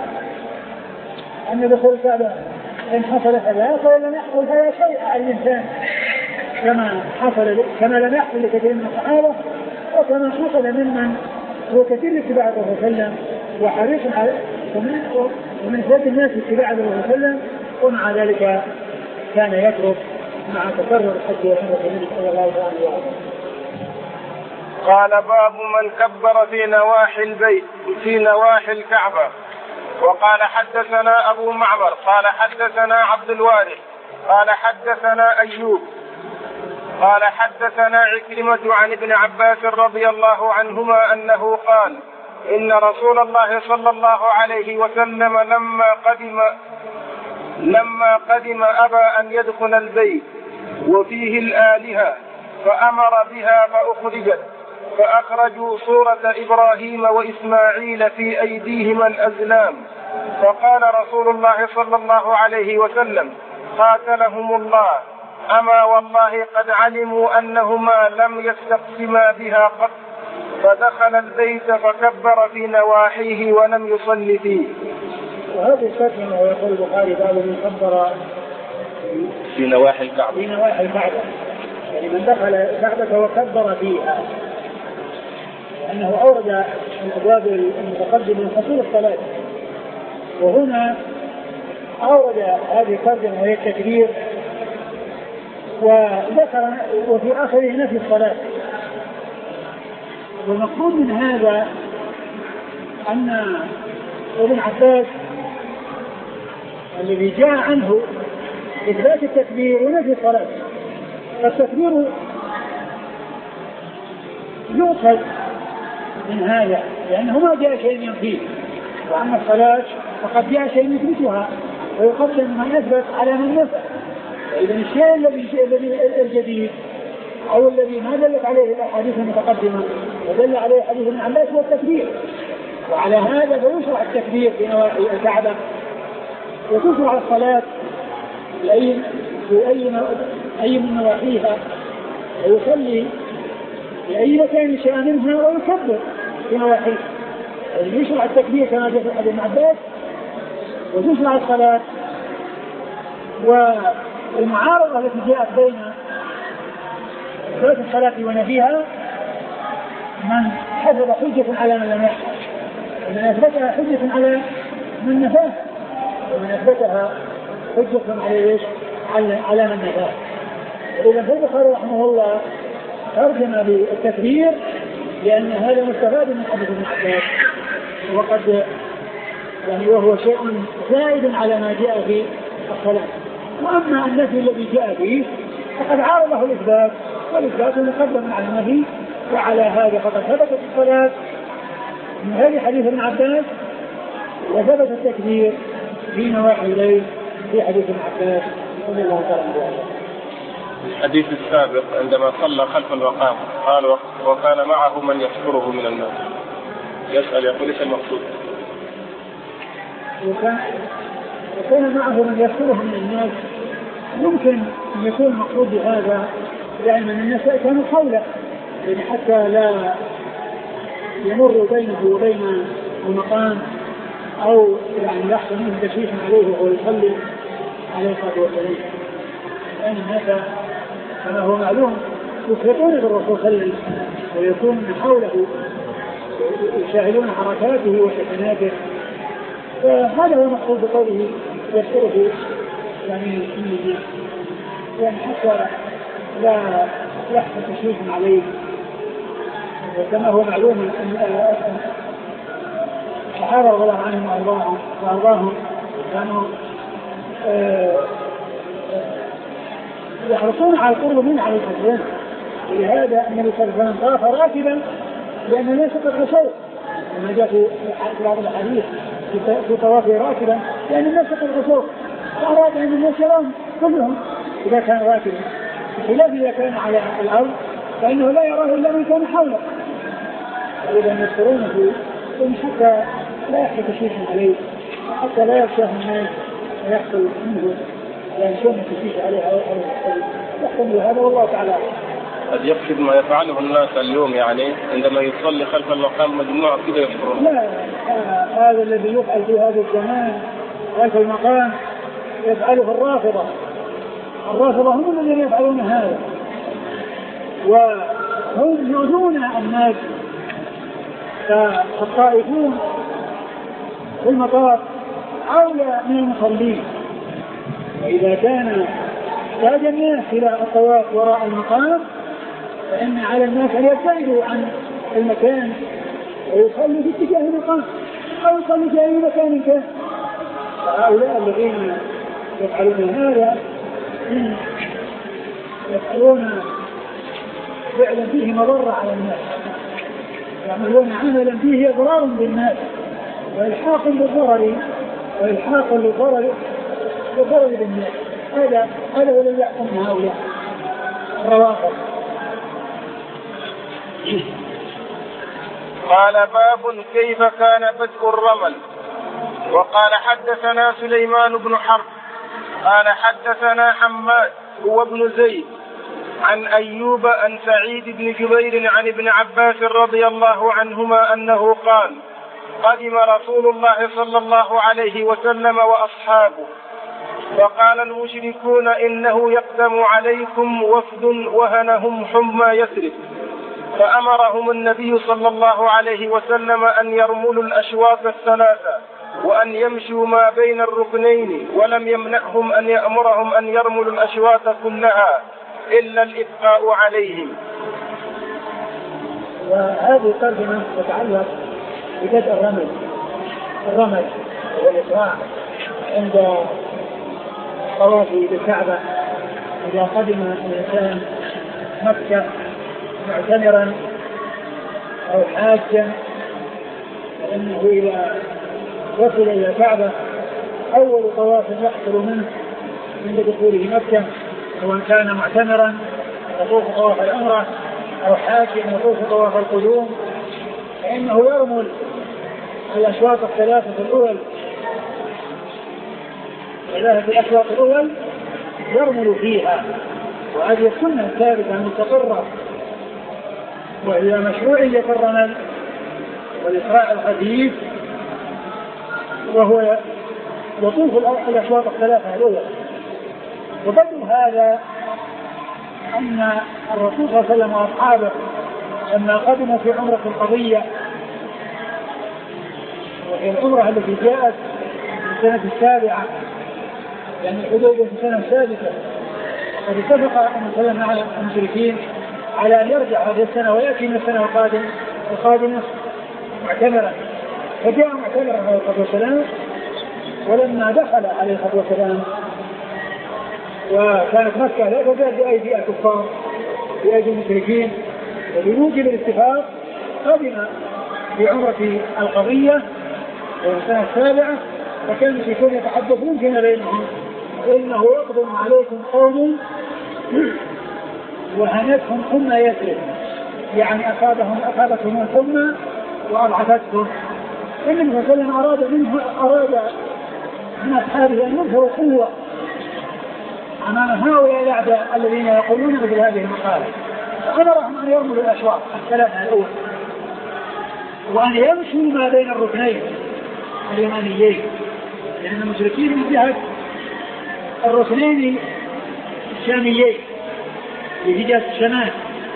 أن دخول الكعبة إن حصل هذا فلم يحصل هذا شيء على الإنسان كما حصل كما لم يحصل لكثير من الصحابة، وكما حصل ممن هو كثير اتباع الرسول صلى الله عليه وسلم وحريص على ومن زاد الناس اتباع الرسول صلى الله عليه وسلم، ومع ذلك كان يترك مع تكرر الحج والعمرة النبي صلى الله عليه وسلم. قال باب من كبر في نواحي البيت في نواحي الكعبة. وقال حدثنا أبو معمر قال حدثنا عبد الوارث قال حدثنا أيوب قال حدثنا عكرمة عن ابن عباس رضي الله عنهما أنه قال إن رسول الله صلى الله عليه وسلم لما قدم لما قدم أبى أن يدخل البيت وفيه الآلهة فأمر بها فأخرجت، فأخرجوا صورة إبراهيم وإسماعيل في أيديهما الأزلام، فقال رسول الله صلى الله عليه وسلم قاتلهم الله، أما والله قد علموا أنهما لم يستقسما بها قط، فدخل البيت فكبر في نواحيه ولم يصل فيه. وهذه الترجمة ويقول البخاري بعد من كبر في نواحي الكعبة في نواحي الكعبة، يعني من دخل الكعبة وكبر فيها، لأنه أورد الأبواب المتقدمة من حصول الصلاة، وهنا أورد هذه الترجمة وهي التكبير، وذكر وفي آخره نفي الصلاة. والمقصود من هذا أن ابن عباس الذي جاء عنه إثبات التكبير ونفي الصلاة، فالتكبير يؤخذ من هذا لأنه ما جاء شيء ينفيه، وأما الصلاة فقد جاء شيء يثبتها ويقدم من أثبت على من نفى. إذا الشيء الذي الجديد أو الذي ما دلت عليه الأحاديث المتقدمة ودل عليه حديث ابن عباس هو التكبير، وعلى هذا فيشرع التكبير في نواحي الكعبة، وتشرع الصلاة في أي في أي أي من نواحيها، ويصلي في أي مكان شاء منها ويكبر في نواحيها. يشرع التكبير كما جاء في حديث ابن عباس، وتشرع الصلاة. والمعارضة التي جاءت بين إثبات الصلاة ونفيها من حسب حجة على من لم يحصل، ومن أثبتها حجة على من نفاه، ومن أثبتها حجة على على من نفاه. إذا البخاري رحمه الله ترجم بالتكبير لأن هذا مستفاد من حديث ابن عباس، وقد يعني وهو شيء زائد على ما جاء في الصلاة. وأما النفي الذي جاء فيه فقد عارضه الإثبات، والإثبات مقدم على النفي، وعلى هذا فقد ثبتت الصلاة من هذه حديث ابن عباس، وثبت التكبير في نواحي الليل في حديث ابن عباس رضي الله تعالى عنه. الحديث السابق عندما صلى خلف المقام قال وكان معه من يذكره من الناس، يسأل يقول ايش المقصود؟ وكان وكان معه من يذكره من الناس، يمكن أن يكون المقصود بهذا يعني من الناس كانوا حوله، يعني حتى لا يمر بينه وبين المقام أو يعني يحصل منه تشويش عليه وهو يصلي عليه الصلاة والسلام. لأن الناس كما هو معلوم يخلطون بالرسول صلى الله عليه وسلم ويكون من حوله يشاهدون حركاته وسكناته، فهذا هو المقصود بقوله يذكره يعني من الناس، يعني حتى لا يحصل تشويش عليه. وكما هو معلوم أن الصحابة رضي الله عنهم وأرضاهم كانوا يحرصون على القرب منه عليه الصلاة والسلام، ولهذا النبي صلى الله عليه وسلم طاف راكبا لأن الناس قد غشوا، كما جاء في بعض الحديث في طوافه راكبا لأن الناس قد غشوا، فأراد أن الناس يرون كلهم إذا كان راكبا، بخلاف إذا كان على الأرض فإنه لا يراه إلا من كان حوله. وإذا يذكرون فيه حتى لا يحصل تشويش عليه، حتى لا يخشاه الناس ويحصل منه يعني كون التشويش عليه أو يحصل هذا والله تعالى. قد يقصد ما يفعله الناس اليوم، يعني عندما يصلي خلف المقام مجموعة كده يذكرون. لا، هذا الذي يفعل في هذا الزمان خلف المقام يفعله الرافضة. الرافضة هم الذين يفعلون هذا، وهم يؤذون الناس فالطائفون في المطار أولى من المصلين. وإذا كان احتاج الناس إلى الطواف وراء المقام فإن على الناس أن يبتعدوا عن المكان ويصلي في اتجاه المقام أو يصلي في أي مكان كان. فهؤلاء الذين يفعلون هذا يفعلون فعلا فيه مضرة على الناس، يعملون عملا فيه إضرار بالناس وإلحاق بالضرر وإلحاق للضرر بالضرر بالناس. هذا هذا هو الذي يحكم هؤلاء الروافض. قال باب كيف كان بدء الرمل. وقال حدثنا سليمان بن حرب قال حدثنا حماد هو ابن زيد عن أيوب عن سعيد بن جبير عن ابن عباس رضي الله عنهما أنه قال قدم رسول الله صلى الله عليه وسلم وأصحابه فقال المشركون إنه يقدم عليكم وفد وهنهم حمى يثرب فأمرهم النبي صلى الله عليه وسلم أن يرملوا الأشواط الثلاثة وأن يمشوا ما بين الركنين ولم يمنعهم أن يأمرهم أن يرملوا الأشواط كلها إلا الإبقاء عليهم. وهذه ترجمة تتعلق ببدء الرمل الرمل والإسراع عند طواف بالكعبة إذا قدم الإنسان مكة معتمرا أو حاجا فإنه إذا وصل إلى الكعبة أول طواف يحصل منه عند دخوله مكة سواء كان معتمرا يطوف طواف العمرة أو حاجا يطوف طواف القدوم فإنه يرمل الأشواط الثلاثة الأول ثلاثة الأشواط الأول يرمل فيها وهذه السنة ثابتة مستقرة وهي مشروعية الرمل والإسراع الخفيف وهو يطوف الأشواط الثلاثة الأولى. وبدل هذا أن الرسول صلى الله عليه وسلم وأصحابه لما قدموا في عمرة القضية وهي العمرة التي جاءت في السنة السابعة يعني الحدود في السنة السادسة قد اتفق أن وسلم مع المشركين على أن يرجع هذه السنة ويأتي من السنة القادمة القادمة معتمرا فجاء معتمرا عليه الصلاة والسلام ولما دخل عليه الصلاة والسلام وكانت مكة لا تزال بأيدي الكفار بأيدي المشركين وبموجب الاتفاق قدم في عمرة القضية وفي السنة السابعة فكان المشركون يتحدثون فيما بينهم إنه يقدم عليكم قوم وهنتهم حمى يثرب يعني أصابهم أصابتهم الحمى وأضعفتهم. النبي صلى الله عليه وسلم أراد منه أراد من أصحابه أن يظهروا قوة أمام هؤلاء الأعداء الذين يقولون مثل هذه المقالة فأمرهم أن يرملوا الأشواط الثلاثة الأول وأن يمشوا ما بين الركنين اليمانيين لأن المشركين من جهة الركنين الشاميين في جهة الشمال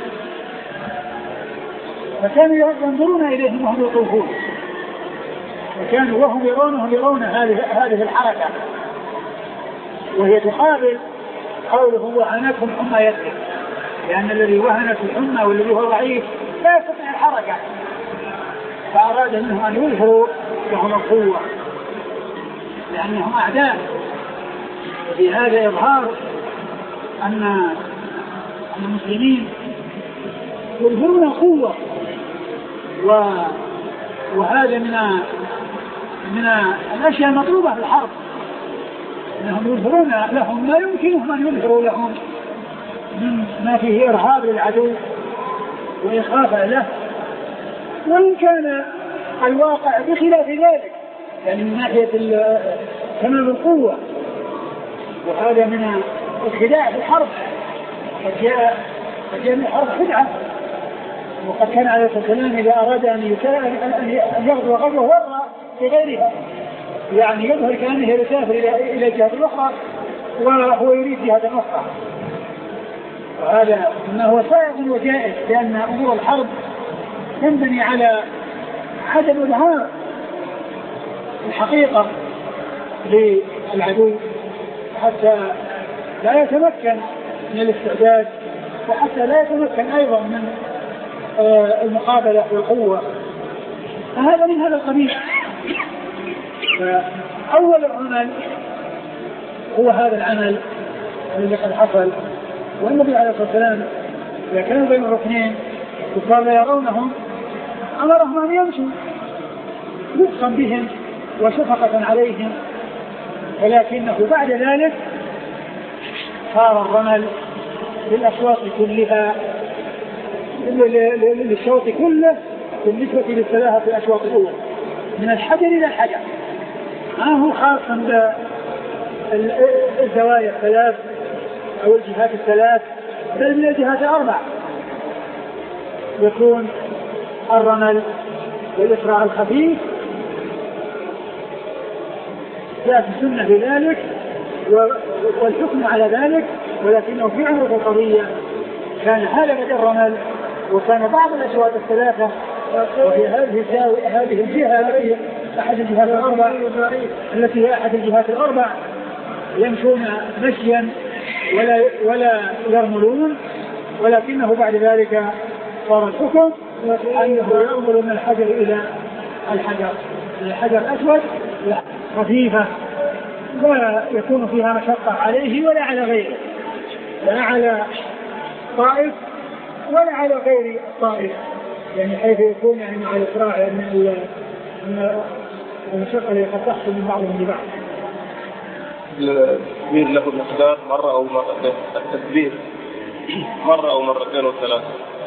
فكانوا ينظرون إليهم وهم يطوفون وكانوا وهم يرونه يرون هذه هذه الحركة وهي تقابل قوله وهنتهم حمى يثرب لأن الذي وهنت الحمى والذي هو ضعيف لا يستطيع الحركة فأراد منهم أن يظهروا لهم القوة لأنهم أعداء وفي هذا إظهار أن المسلمين يظهرون قوة و... وهذا من من الأشياء المطلوبة في الحرب أنهم يظهرون لهم ما يمكنهم أن يظهروا لهم من ما فيه إرهاب للعدو وإخافة له وإن كان الواقع بخلاف ذلك يعني من ناحية تمام القوة وهذا من الخداع في الحرب قد جاء قد جاء من الحرب خدعة وقد كان عليه الصلاة والسلام إذا أراد أن أن يغزو غزوه وضع في غيرها يعني يظهر كأنه يسافر إلى إلى الجهة الأخرى وهو يريد جهة أخرى وهذا ما هو سائغ وجائز لأن أمور الحرب تنبني على عدم إظهار الحقيقة للعدو حتى لا يتمكن من الاستعداد وحتى لا يتمكن أيضا من المقابلة والقوة فهذا من هذا القبيل. فأول العمل هو هذا العمل الذي قد حصل والنبي عليه الصلاة والسلام إذا كانوا بين الركنين كفار لا يرونهم أمرهم أن يمشوا لطفا بهم وشفقة عليهم ولكنه بعد ذلك صار الرمل للأشواط كلها للشوط كله بالنسبة للثلاثة الأشواط الأولى من الحجر إلى الحجر ما هو خاصا الزوايا الثلاث أو الجهات الثلاث، بل من الجهات الأربع يكون الرمل والإسراع الخفيف. جاءت السنة بذلك والحكم على ذلك، ولكنه في عمر القضية كان هذا الرمل، وكان بعض الأشواط الثلاثة وفي هذه هذه الجهة التي أحد الجهات الأربع التي هي أحد الجهات الأربع يمشون مشيا ولا ولا يرملون، ولكنه بعد ذلك صار الحكم أنه يرمل من الحجر إلى الحجر، الحجر الأسود خفيفة ولا يكون فيها مشقة عليه ولا على غيره، لا على طائف ولا على غير طائف، يعني حيث يكون يعني مع الإسراع يعني المشقة اللي قد تحصل من بعضهم لبعض. التكبير له مقدار مرة أو مرتين، التكبير مرة أو مرتين وثلاثة.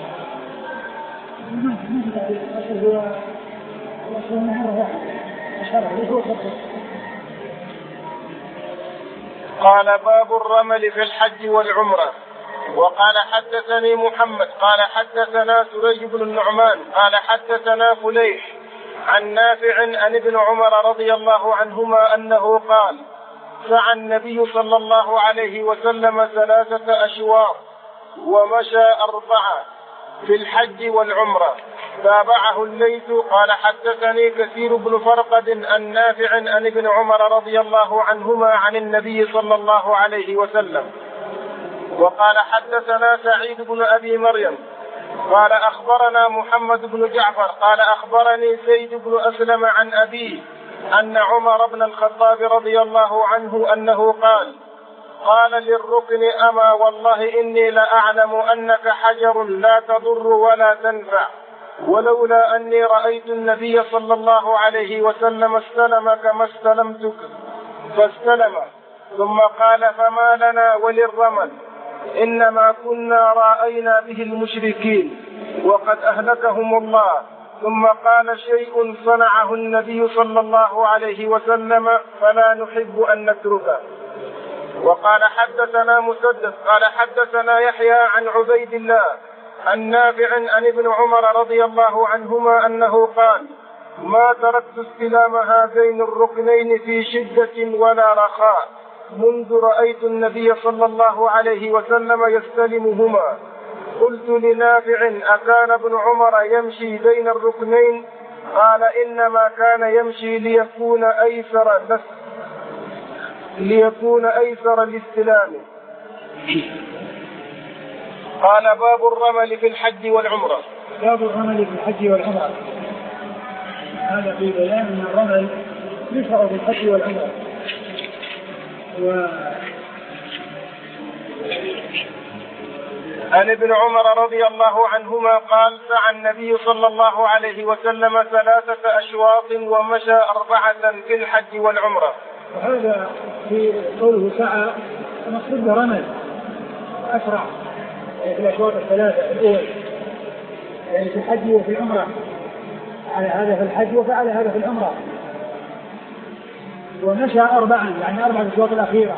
قال باب الرمل في الحج والعمرة. وقال حدثني محمد قال حدثنا سريج بن النعمان قال حدثنا فليح عن نافع عن ابن عمر رضي الله عنهما أنه قال سعى النبي صلى الله عليه وسلم ثلاثة أشواط ومشى أربعة في الحج والعمرة. تابعه الليث قال حدثني كثير بن فرقد عن نافع عن ابن عمر رضي الله عنهما عن النبي صلى الله عليه وسلم. وقال حدثنا سعيد بن أبي مريم قال أخبرنا محمد بن جعفر قال أخبرني زيد بن أسلم عن أبيه أن عمر بن الخطاب رضي الله عنه أنه قال قال للركن أما والله إني لأعلم أنك حجر لا تضر ولا تنفع، ولولا أني رأيت النبي صلى الله عليه وسلم استلم كما استلمتك فاستلم. ثم قال فما لنا وللرمل إنما كنا رأينا به المشركين وقد أهلكهم الله. ثم قال شيء صنعه النبي صلى الله عليه وسلم فلا نحب أن نتركه. وقال حدثنا مسدد قال حدثنا يحيى عن عبيد الله النافع عن ابن عمر رضي الله عنهما أنه قال ما تركت استلام هذين الركنين في شدة ولا رخاء منذ رأيت النبي صلى الله عليه وسلم يستلمهما. قلت لنافع أكان ابن عمر يمشي بين الركنين؟ قال إنما كان يمشي ليكون أيسر ليكون أيسر الاستلام. قال باب الرمل في الحج والعمرة. باب الرمل في الحج والعمرة، هذا في بيان أن الرمل يشرع في الحج والعمرة. و... عن ابن عمر رضي الله عنهما قال سعى النبي صلى الله عليه وسلم ثلاثة أشواط ومشى أربعة في الحج والعمرة. وهذا في قوله سعى المقصود رمل أسرع في الأشواط الثلاثة الأول، يعني في الحج وفي العمرة، على هذا في الحج وفعل هذا في العمرة. ومشى أربعا يعني أربع الأشواط الأخيرة.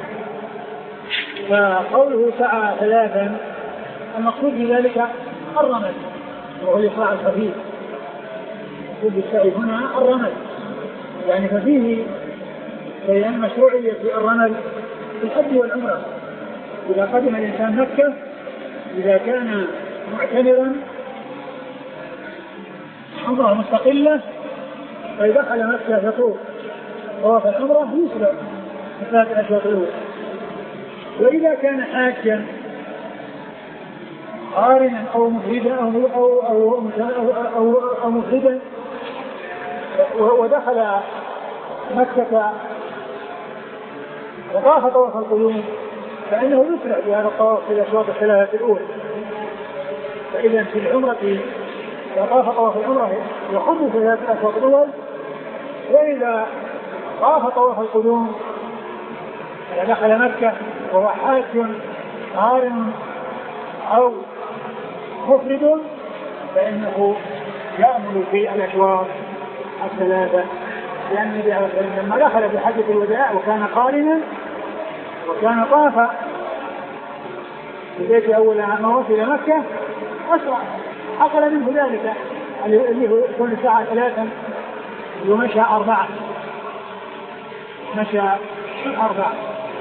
فقوله سعى ثلاثا المقصود بذلك الرمل وهو الإسراع الخفيف. المقصود بالسعي هنا الرمل، يعني ففيه بيان مشروعية في الرمل في الحج والعمرة. إذا قدم الإنسان مكة إذا كان معتمرا عمره مستقلة فإذا دخل مكة يطوف طواف العمرة يسرع ثلاث أشواط الأولى. وإذا كان حاجا قارنا أو مفردا أو أو أو أو, أو مفردا ودخل مكة وطاف طواف القدوم فإنه يسرع بهذا الطواف في الأشواط الثلاثة الأولى. فإذا في العمرة إذا طاف طواف العمرة يخذ في ثلاث الأشواط الأول، وإذا طاف طواف القدوم إذا دخل مكة وهو حاج قارن أو مفرد فإنه يأمل في الأشواط الثلاثة، لأن النبي عليه الصلاة والسلام لما دخل في حجة الوداع وكان قارنا وكان طاف ببيت أول ما وصل إلى مكة أسرع، حصل منه ذلك اللي هو يكون الساعة ثلاثا ومشى أربعة، مشى أربعة.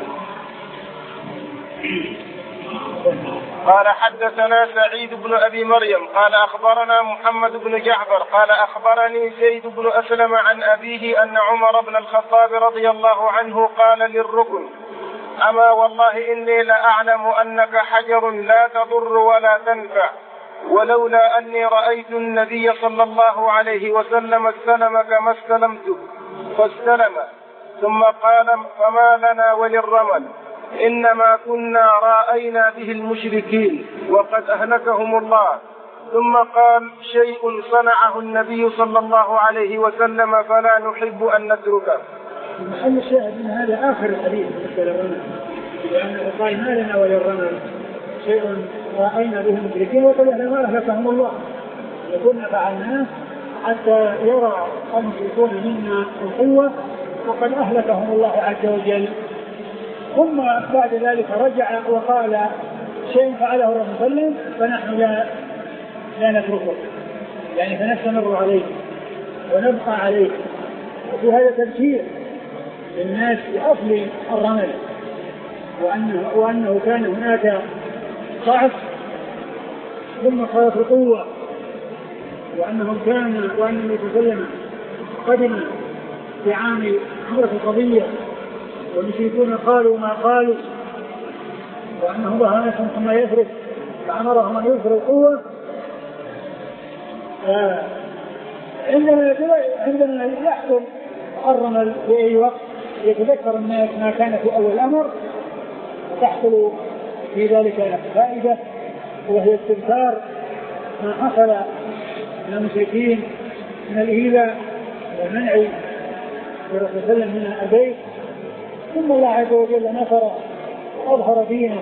قال حدثنا سعيد بن أبي مريم قال أخبرنا محمد بن جعفر قال أخبرني زيد بن أسلم عن أبيه أن عمر بن الخطاب رضي الله عنه قال للركن: أما والله إني لأعلم أنك حجر لا تضر ولا تنفع، ولولا أني رأيت النبي صلى الله عليه وسلم استلمك ما استلمته، فاستلم. ثم قال: فما لنا وللرمل، إنما كنا رأينا به المشركين وقد أهلكهم الله. ثم قال: شيء صنعه النبي صلى الله عليه وسلم فلا نحب أن نتركه. محل الشاهد من هذا آخر الحديث لأنه قال: ما لنا وللرمل شيء رأينا به المشركين وقد أهلكهم الله، وكنا فعلناه حتى يرى المشركون منا القوة وقد أهلكهم الله عز وجل. ثم بعد ذلك رجع وقال: شيء فعله الرسول صلى الله عليه وسلم فنحن لا لا نتركه، يعني فنستمر عليه ونبقى عليه. وفي هذا تذكير للناس بأصل الرمل، وأنه, وأنه كان هناك ضعف ثم صارت القوة، وأنهم كان وأن النبي صلى الله عليه وسلم قدم في عام عمرة القضية والمشركون قالوا ما قالوا، وأنه ظهر نفسهم ثم يفرق فأمرهم أن يظهروا القوة. عندما عندما يحصل الرمل في أي وقت يتذكر الناس ما كان في أول الأمر، وتحصل في ذلك فائدة، وهي استذكار ما حصل من المشركين من الإيذاء والمنع للرسول صلى الله عليه وسلم من البيت. ثم الله عز وجل نصر وأظهر دينه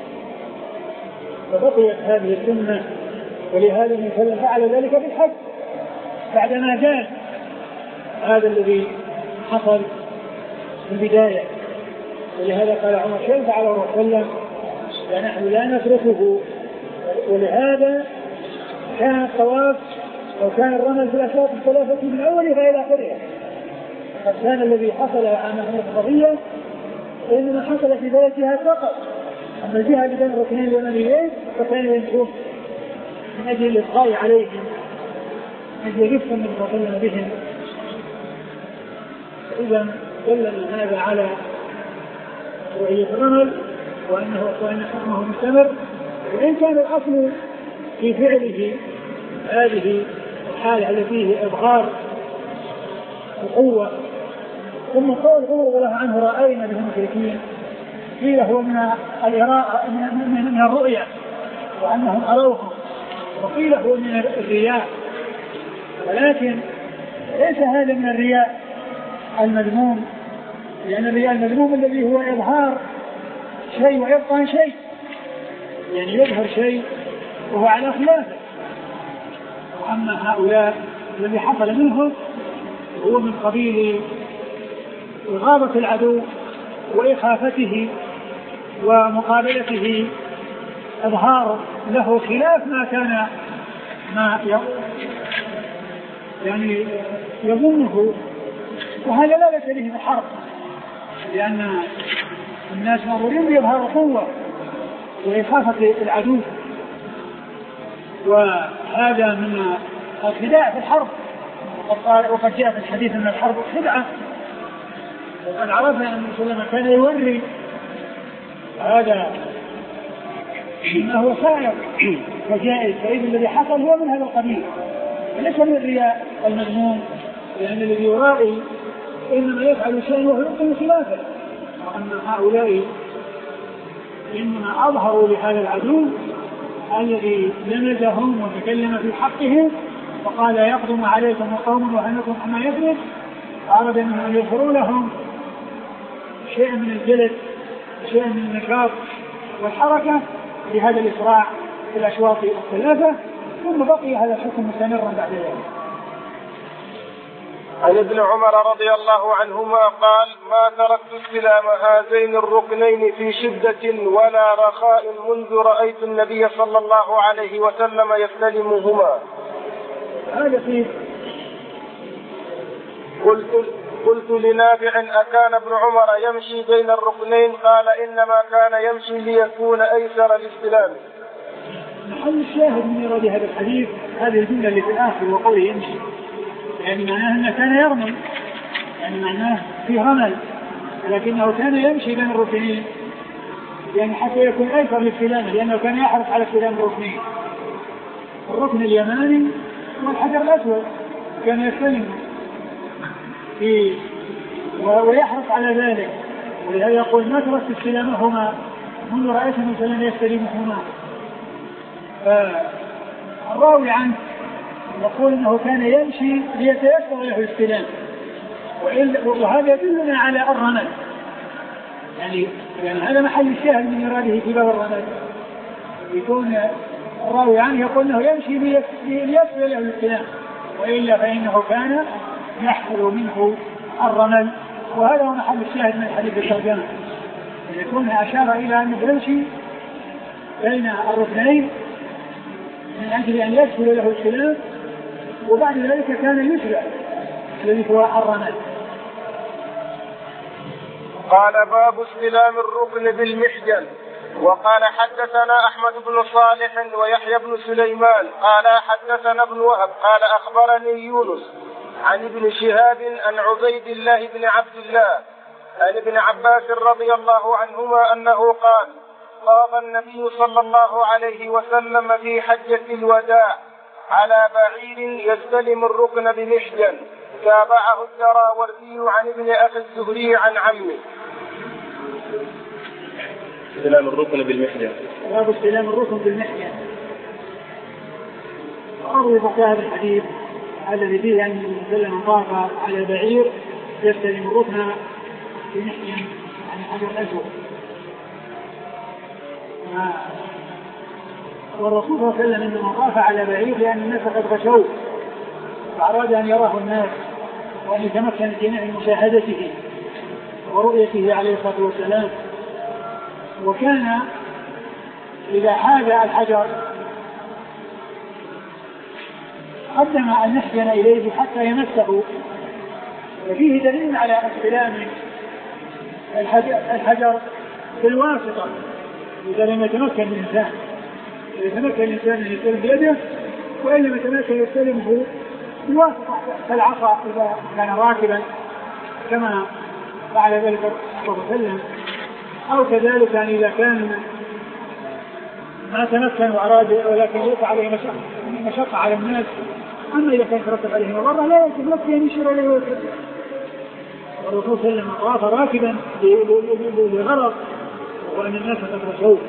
فبقيت هذه السنة، ولهذا النبي صلى الله عليه وسلم فعل ذلك بالحج بعدما جاء هذا الذي حصل في البداية. ولهذا قال عمر: شيء فعله الرسول صلى الله عليه وسلم ونحن لا نتركه. ولهذا كان الطواف أو كان الرمل في الأشواط الثلاثة من أولها إلى آخرها. قد كان الذي حصل عن عمرة القضية إنما حصل في ذات جهة فقط، أما الجهة اللي بين الركنين اليمنيين فكانوا يمشون من أجل الإبقاء عليهم، من أجل رفقا من رسولنا بهم. إذا دلنا هذا على رؤية الرمل وأنه وأن حكمه مستمر، وإن كان الأصل في فعله هذه الحالة التي هي إظهار القوة. ثم قول عمر رضي الله عنه: رأينا به المشركين، قيل هو من الإراءة من الرؤية وأنهم أروهم، وقيل هو من الرياء، ولكن ليس هذا من الرياء المذموم، لأن الرياء المذموم الذي هو إظهار شيء ويبقى شيء، يعني يظهر شيء وهو على خلافه. وأما هؤلاء الذي حصل منهم هو من قبيل إغاظة العدو وإخافته ومقابلته، إظهار له خلاف ما كان ما يعني يظنه، وهذا لا بأس به في الحرب، لأن الناس مأمورين بإظهار القوة وإخافة العدو، وهذا من الخداع في الحرب. وقد جاء في الحديث من الحرب خدعة، وقد عرفنا أن سلم كان يوري هذا إنه سائر وجائز، فإذا الذي حصل هو من هذا القبيل وليس من الرياء المذموم، لأن الذي يرائي إنما يفعل شيء وهو يبطل خلافه. وأن هؤلاء إنما أظهروا لهذا العدو الذي لمزهم وتكلم في حقهم وقال: يقدم عليكم قوم وأنكم كما يفرق، أراد منهم أن يظهروا لهم شيء من الجلد، شيء من النشاط والحركة لهذا الإسراع في الأشواط الثلاثة، ثم بقي هذا الحكم مستمرا بعد ذلك. عن ابن عمر رضي الله عنهما قال: ما تركت استلام هذين الركنين في شدة ولا رخاء منذ رأيت النبي صلى الله عليه وسلم يستلمهما. هذا فيه. قلت قلت لنافع: أكان ابن عمر يمشي بين الركنين؟ قال: إنما كان يمشي ليكون أيسر الاستلام. محل الشاهد من إيراد هذا الحديث هذه الجملة اللي في الآخر وقوله يمشي، يعني معناه أنه كان يرمي، يعني معناه فيه رمل، لكنه كان يمشي بين الركنين يعني حتى يكون أيسر للاستلام، لأنه كان يحرص على استلام الركنين، الركن اليماني والحجر الأسود كان يستلم في ويحرص على ذلك، ولهذا يقول: ما تركت استلامهما منذ رأيت النبي صلى الله عليه وسلم يستلمهما. فالراوي عنه يقول انه كان يمشي ليتيسر له الاستلام، وهذا يدلنا على الرمل، يعني يعني هذا محل الشاهد من اراده في باب الرمل، يكون الراوي عنه يقول انه يمشي ليسر له الاستلام، والا فانه كان يحصل منه الرمل، وهذا هو محل الشاهد من الحديث الترجمه، يكون اشار الى انه يمشي بين الركنين من أجل أن يسهل له السلام، وبعد ذلك كان يسرع الذي هو الرمل. قال: باب استلام الركن بالمحجن. وقال: حدثنا أحمد بن صالح ويحيى بن سليمان قال: حدثنا ابن وهب قال: أخبرني يونس عن ابن شهاب عن عبيد الله بن عبد الله عن ابن عباس رضي الله عنهما أنه قال: طاف النبي صلى الله عليه وسلم في حجة الوداع على بعير يستلم الركن بمحجن، تابعه الدراوردي عن ابن أخي الزهري عن عمه. استلام الركن بالمحجن. باب استلام الركن بالمحجن. أروي هذا الحديث الذي فيه أن النبي صلى الله عليه وسلم طاف على بعير يستلم الركن بمحجن عن حجر الأسود. والرسول صلى الله عليه وسلم عندما طاف على بعير لأن الناس قد غشوه فأراد أن يراه الناس وأن يتمكن الجميع من مشاهدته ورؤيته عليه الصلاة والسلام. وكان إذا حاذ الحجر قدم المحجن إليه حتى يمسه، وفيه دليل على استلام الحجر في الواسطة إذا لم يتمكن الإنسان، إذا تمكن الإنسان أن يستلم بيده، وإن لم يتمكن يستلمه بواسطة العصا إذا كان راكبا كما فعل ذلك صلى الله عليه وسلم، أو كذلك أن إذا كان ما تمكن وأراد ولكن يقع عليه مشقة, مشقة على الناس. أما إذا كان ترتب عليه مضرة لا يجب لك أن يشير إليه ويكذب. والرسول صلى الله عليه وسلم طاف راكبا لغرض وأن الناس قد رشوه،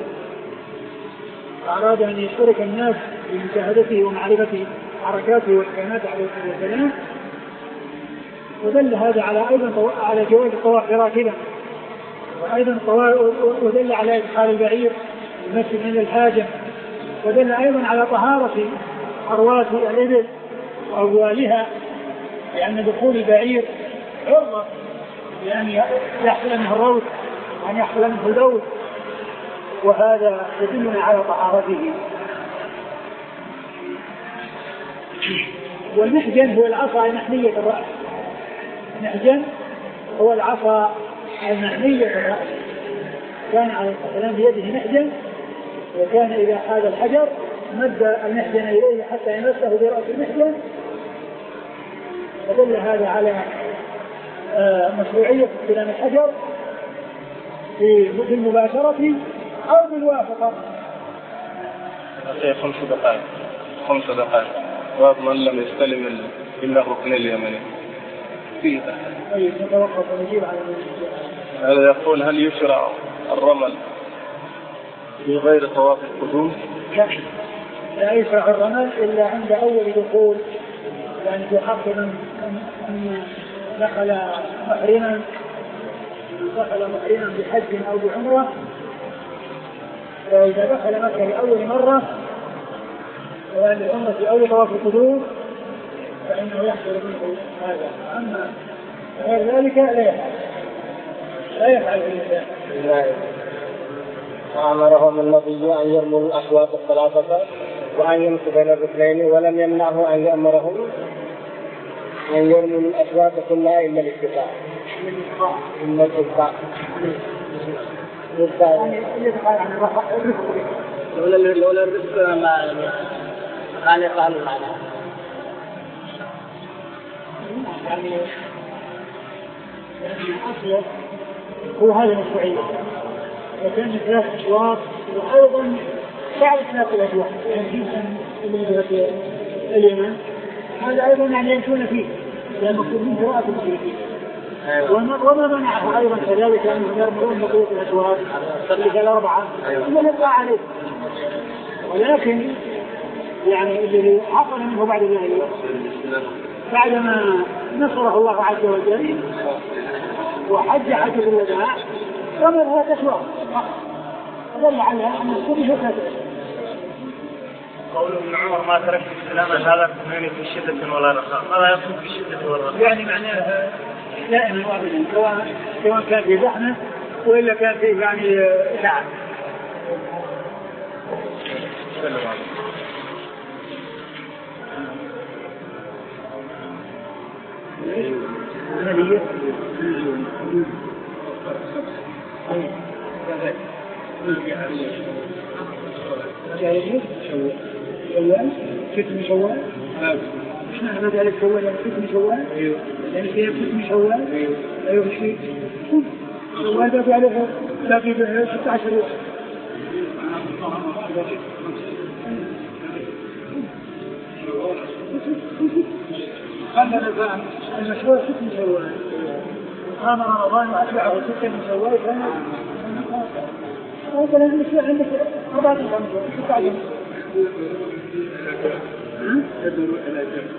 فأراد أن يشترك الناس بمشاهدته ومعرفة حركاته وإمكاناته عليه الصلاة والسلام. ودل هذا على أيضا على جواز الطواف راكبا، وأيضا ودل على إدخال البعير المسجد من الحاجة، ودل أيضا على طهارة أرواث الإبل وأبوالها، لأن دخول البعير عرضة لأن يحصل منه الروث وأن يحصل منه البول، وهذا يدلنا على طهارته. والمحجن هو العصا المحنية الرأس، المحجن هو العصا المحنية الرأس. كان عليه السلام بيده محجن، وكان إذا حاذ الحجر مد المحجن إليه حتى يمسه برأس المحجن. ودل هذا على مشروعية استلام الحجر في المباشرة أو بالواسطة. خمس دقائق خمس دقائق ومن لم يستلم إلا الركن اليمني فيه. طيب نتوقف ونجيب على هذا يقول: هل يشرع الرمل في غير طواف القدوم؟ لا، لا يشرع الرمل إلا عند أول دخول، يعني في حق من دخل محرما دخل محرما بحج أو بعمرة، فإذا دخل مكة لأول مرة وأن العمرة في أول طواف القدوم فإنه يحصل منه هذا. أما غير ذلك لا يفعل لا يفعل الإنسان. أمرهم النبي أن يرموا الأشواط الثلاثة وأن يمشوا بين الركنين، ولم يمنعه أن يأمرهم أن يرموا الأشواط كلها إلا الاتفاق إلا الاتفاق يعني يدخل عن الرفق لولا لولا الرفق ما كان يفعل المعنى. يعني أصله هو هذا المشروعية، وكان ثلاث أشواط وأيضا بعض ثلاث الأشواط يعني اليمن هذا أيضا يعني يمشون فيه لأن مكتوبين قراءة المشركين. وما منعه أيضا كذلك أنهم يرمون بقية الأشواط تلك الأربعة إلا نبقى عليه. ولكن يعني الذي حصل منه بعد ذلك بعدما نصره الله عز وجل وحج حج الوداع رمى ثلاث أشواط دل على أن الكل ثلاث أشواط. قول ابن عمر ما تركت السلام هذا يعني في شدة ولا رخاء، ماذا يقصد في شدة ولا رخاء؟ يعني معناه دائما وابدا سواء سواء كان في زحمة وإلا كان في يعني تعب. شوال ختم شوال ايش معنى ذلك شوال يعني ختم شوال يعني فيها ختم شوال ايوه شيء شوال باقي عليه باقي به ستة عشر يوم هذا المشروع ختم شوال قام رمضان واتبعه ستة من شوال كان هذا المشروع عندك أربعة خمسة ستة عشر يدور إلى جنب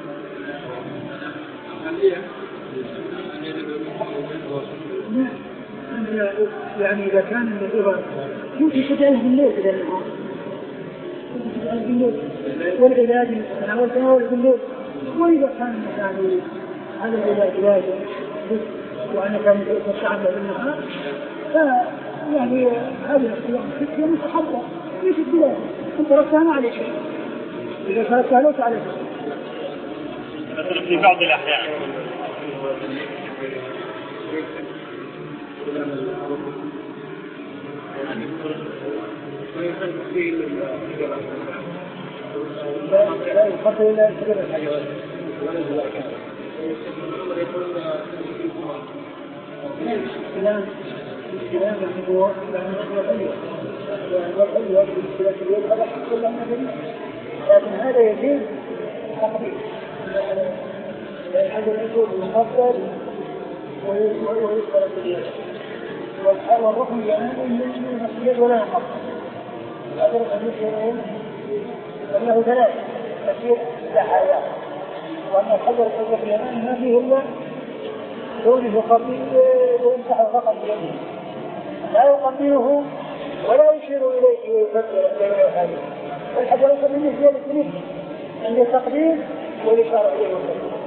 يعني إذا كان الإبر يمكن تجعله بالليل إلى النهار بالليل والعلاج تناول تناول بالليل. وإذا كان يعني هذا العلاج علاجا وأنا كان تستعمل بالنهار يعني هذه الصيام مستحبة ليش الدلالة أنت ركتها ما عليك إذا تركتها ليس عليك في بعض الأحيان. لا يخطر إلا سبب الحيوان الكلام الكلام هو والحلوة بالكلام اليوم هذا حق الله من لكن هذا يزيد تقدير هذا الأسود المفضل ويذكر في اليد والحال والركن اليماني من اليد ولا ينقص. هذا الحديث يقول أنه ثلاث تفسير الحياة وأن الحجر الأسود اليماني ما فيه إلا كونه قبيل ويمسح فقط بيده لا يقبله ولا يشير إليه ويفكر إليه وحاله. الحجر الأسود بالنسبة للسنين عند التقدير والإشارة إليه وحاله.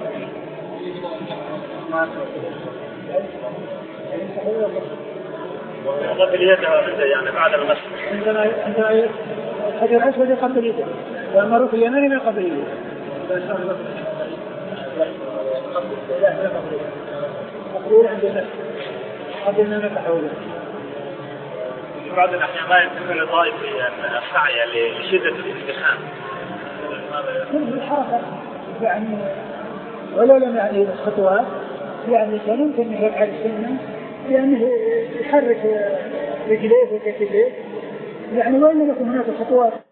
يقبل يده يعني بعد المسح عندما عندما الحجر الأسود يقبل يده وأما الركن اليماني ما يقبل يده. تقدير عند النفس قبل ما نتحوله. بعض الأحيان لا يمكن لطائف السعي لشدة الازدحام. كل الحركة يعني ولو لم يعني الخطوات يعني كان يمكن أن يفعل السنة لأنه يحرك رجليه وكتفيه يعني وإن لكم هناك خطوات